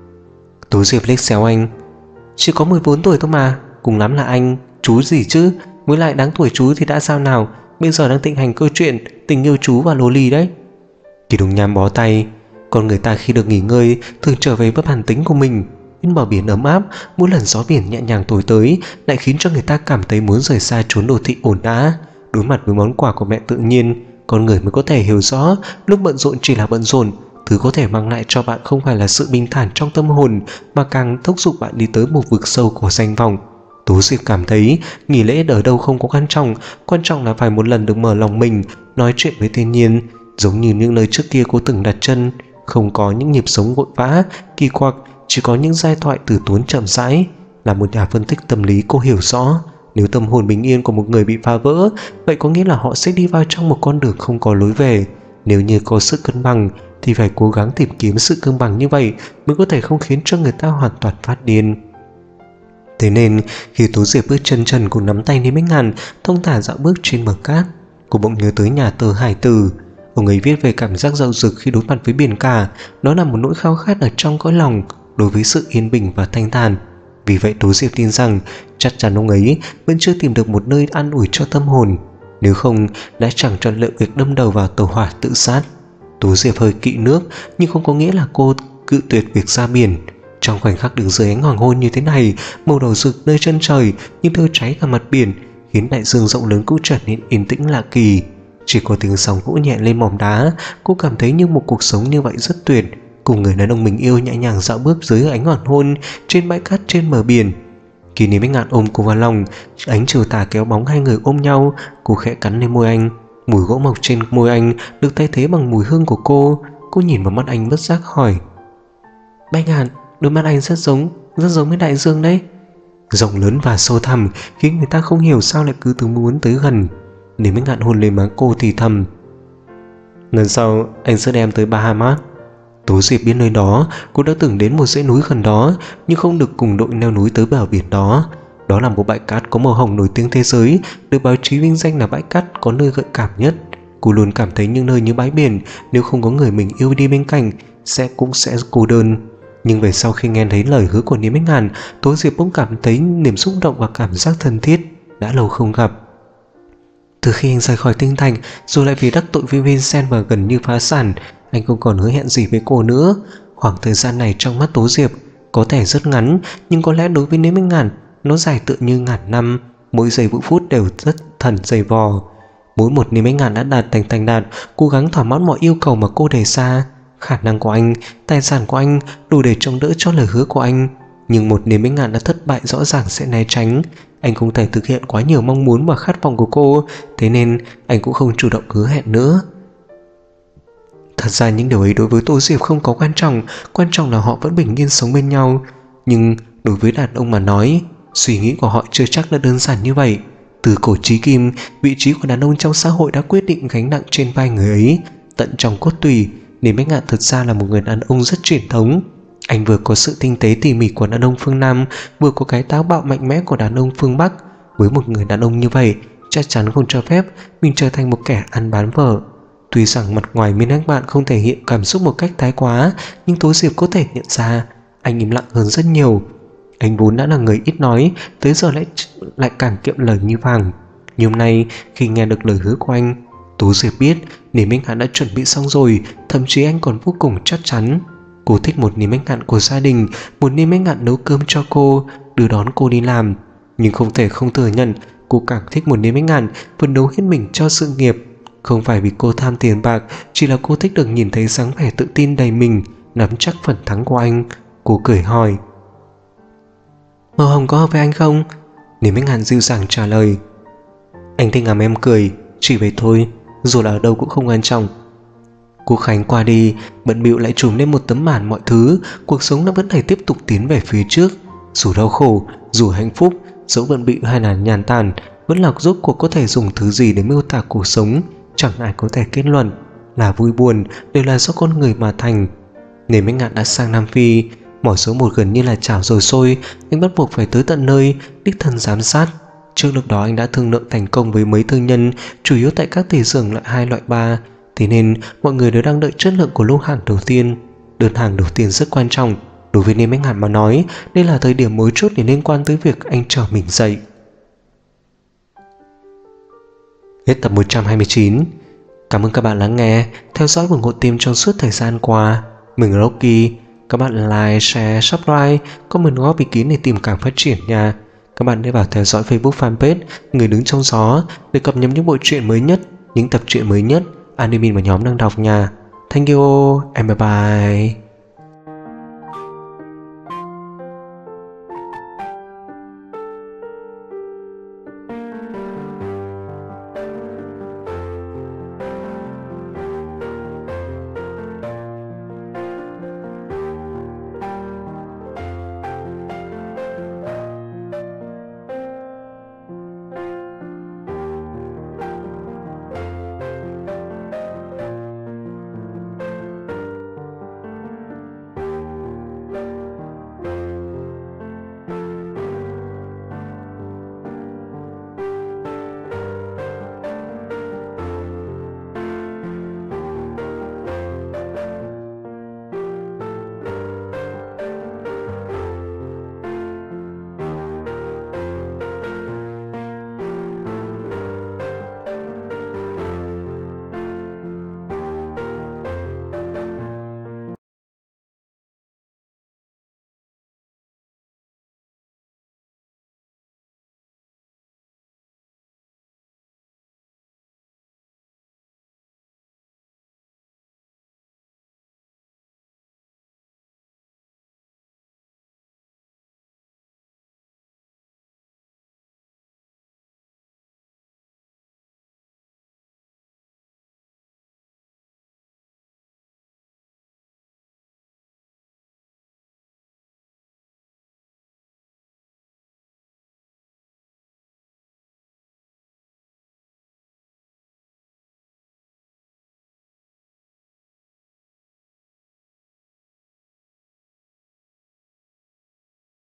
Tố Diệp liếc xéo anh. Chỉ có 14 tuổi thôi mà, cùng lắm là anh, chú gì chứ? Mới lại đáng tuổi chú thì đã sao nào? Bây giờ đang thịnh hành câu chuyện tình yêu chú và lô ly đấy. Kỳ Đông Nham bó tay. Con người ta khi được nghỉ ngơi thường trở về với bản tính của mình. Bên bờ biển ấm áp, mỗi lần gió biển nhẹ nhàng thổi tới lại khiến cho người ta cảm thấy muốn rời xa chốn đô thị ồn ào. Đối mặt với món quà của mẹ tự nhiên, con người mới có thể hiểu rõ lúc bận rộn chỉ là bận rộn, thứ có thể mang lại cho bạn không phải là sự bình thản trong tâm hồn, mà càng thúc giục bạn đi tới một vực sâu của danh vọng. Tố Diệp cảm thấy nghỉ lễ ở đâu không có quan trọng là phải một lần được mở lòng mình, nói chuyện với thiên nhiên, giống như những nơi trước kia cô từng đặt chân, không có những nhịp sống vội vã, kỳ quặc, chỉ có những giai thoại từ tốn chậm rãi. Là một nhà phân tích tâm lý, cô hiểu rõ nếu tâm hồn bình yên của một người bị phá vỡ, vậy có nghĩa là họ sẽ đi vào trong một con đường không có lối về. Nếu như có sự cân bằng thì phải cố gắng tìm kiếm sự cân bằng như vậy mới có thể không khiến cho người ta hoàn toàn phát điên. Thế nên khi Tố Diệp bước chân trần cùng nắm tay Lý Bích Ngàn thong thả dạo bước trên bờ cát, cô bỗng nhớ tới nhà Tờ Hải Tử. Ông ấy viết về cảm giác dạo dực khi đối mặt với biển cả, đó là một nỗi khao khát ở trong cõi lòng đối với sự yên bình và thanh thản. Vì vậy Tố Diệp tin rằng chắc chắn ông ấy vẫn chưa tìm được một nơi an ủi cho tâm hồn, nếu không đã chẳng chọn lựa việc đâm đầu vào tàu hỏa tự sát. Tố Diệp hơi kỵ nước, nhưng không có nghĩa là cô cự tuyệt việc ra biển. Trong khoảnh khắc đứng dưới ánh hoàng hôn như thế này, màu đỏ rực nơi chân trời như thiêu cháy cả mặt biển, khiến đại dương rộng lớn cũng trở nên yên tĩnh lạ kỳ. Chỉ có tiếng sóng vỗ nhẹ lên mỏm đá, cô cảm thấy như một cuộc sống như vậy rất tuyệt, cùng người đàn ông mình yêu nhẹ nhàng dạo bước dưới ánh hoàng hôn trên bãi cát trên bờ biển. Khi Lý Bách Ngạn ôm cô vào lòng, ánh chiều tà kéo bóng hai người ôm nhau, cô khẽ cắn lên môi anh. Mùi gỗ mộc trên môi anh được thay thế bằng mùi hương của cô. Cô nhìn vào mắt anh bất giác hỏi: Bách Ngạn, đôi mắt anh rất giống với đại dương đấy. Rộng lớn và sâu thẳm khiến người ta không hiểu sao lại cứ tưởng muốn tới gần. Lý Bách Ngạn hôn lên má cô thì thầm: Lần sau anh sẽ đem tới Bahamas. Tố Diệp biết nơi đó, cô đã từng đến một dãy núi gần đó, nhưng không được cùng đội leo núi tới bờ biển đó. Đó là một bãi cát có màu hồng nổi tiếng thế giới, được báo chí vinh danh là bãi cát có nơi gợi cảm nhất. Cô luôn cảm thấy những nơi như bãi biển, nếu không có người mình yêu đi bên cạnh, cũng sẽ cô đơn. Nhưng về sau khi nghe thấy lời hứa của Lý Bách Ngạn, Tố Diệp bỗng cảm thấy niềm xúc động và cảm giác thân thiết đã lâu không gặp. Từ khi anh rời khỏi Tinh Thành, rồi lại vì đắc tội với Vincent và gần như phá sản, anh không còn hứa hẹn gì với cô nữa. Khoảng thời gian này trong mắt Tố Diệp có thể rất ngắn, nhưng có lẽ đối với Lý Bách Ngạn nó dài tựa như ngàn năm, mỗi giây mỗi phút đều rất thần dày vò. Mỗi một Lý Bách Ngạn đã đạt thành đạt, cố gắng thỏa mãn mọi yêu cầu mà cô đề ra. Khả năng của anh, tài sản của anh đủ để chống đỡ cho lời hứa của anh, nhưng một Lý Bách Ngạn đã thất bại rõ ràng sẽ né tránh. Anh không thể thực hiện quá nhiều mong muốn và khát vọng của cô, thế nên anh cũng không chủ động hứa hẹn nữa. Thật ra những điều ấy đối với Tố Diệp không có quan trọng là họ vẫn bình yên sống bên nhau. Nhưng đối với đàn ông mà nói, suy nghĩ của họ chưa chắc là đơn giản như vậy. Từ cổ chí kim, vị trí của đàn ông trong xã hội đã quyết định gánh nặng trên vai người ấy. Tận trong cốt tủy, Lý Bách Ngạn thật ra là một người đàn ông rất truyền thống. Anh vừa có sự tinh tế tỉ mỉ của đàn ông phương Nam, vừa có cái táo bạo mạnh mẽ của đàn ông phương Bắc. Với một người đàn ông như vậy, chắc chắn không cho phép mình trở thành một kẻ ăn bán vợ. Tuy rằng mặt ngoài Minh Hắc Bạn không thể hiện cảm xúc một cách thái quá, nhưng Tố Diệp có thể nhận ra anh im lặng hơn rất nhiều. Anh vốn đã là người ít nói, tới giờ lại càng kiệm lời như vàng. Nhưng hôm nay khi nghe được lời hứa của anh, Tố Diệp biết Lý Bách Ngạn đã chuẩn bị xong rồi, thậm chí anh còn vô cùng chắc chắn. Cô thích một Lý Bách Ngạn của gia đình, một Lý Bách Ngạn nấu cơm cho cô, đưa đón cô đi làm. Nhưng không thể không thừa nhận, cô càng thích một Lý Bách Ngạn phấn đấu hết mình cho sự nghiệp. Không phải vì cô tham tiền bạc, chỉ là cô thích được nhìn thấy dáng vẻ tự tin đầy mình, nắm chắc phần thắng của anh. Cô cười hỏi: Màu hồng có hợp với anh không? Lý Bách Ngạn dịu dàng trả lời: Anh thích ngắm em cười, chỉ vậy thôi, dù là ở đâu cũng không quan trọng. Quốc khánh qua đi, bận bịu lại trùm lên một tấm màn mọi thứ, cuộc sống nó vẫn phải tiếp tục tiến về phía trước. Dù đau khổ, dù hạnh phúc, dẫu bận bịu hay là nhàn tản, vẫn là rốt cuộc có thể dùng thứ gì để miêu tả cuộc sống, chẳng ai có thể kết luận. Là vui buồn đều là do con người mà thành. Lý Bách Ngạn đã sang Nam Phi, mỏi số một gần như là chảo rồi sôi, anh bắt buộc phải tới tận nơi, đích thân giám sát. Trước lúc đó anh đã thương lượng thành công với mấy thương nhân, chủ yếu tại các tỷ xưởng loại 2, loại 3. Thế nên mọi người đều đang đợi chất lượng của lô hàng đầu tiên. Đơn hàng đầu tiên rất quan trọng. Đối với Lý Bách Ngạn mà nói, đây là thời điểm mấu chốt để liên quan tới việc anh trở mình dậy. Hết tập 129. Cảm ơn các bạn lắng nghe, theo dõi và ủng hộ team trong suốt thời gian qua. Mình là Rocky. Các bạn like, share, subscribe, comment góp ý kiến để tìm cảm phát triển nha. Các bạn hãy vào theo dõi Facebook fanpage Người Đứng Trong Gió để cập nhật những bộ truyện mới nhất, những tập truyện mới nhất admin và nhóm đang đọc nha. Thank you and bye bye.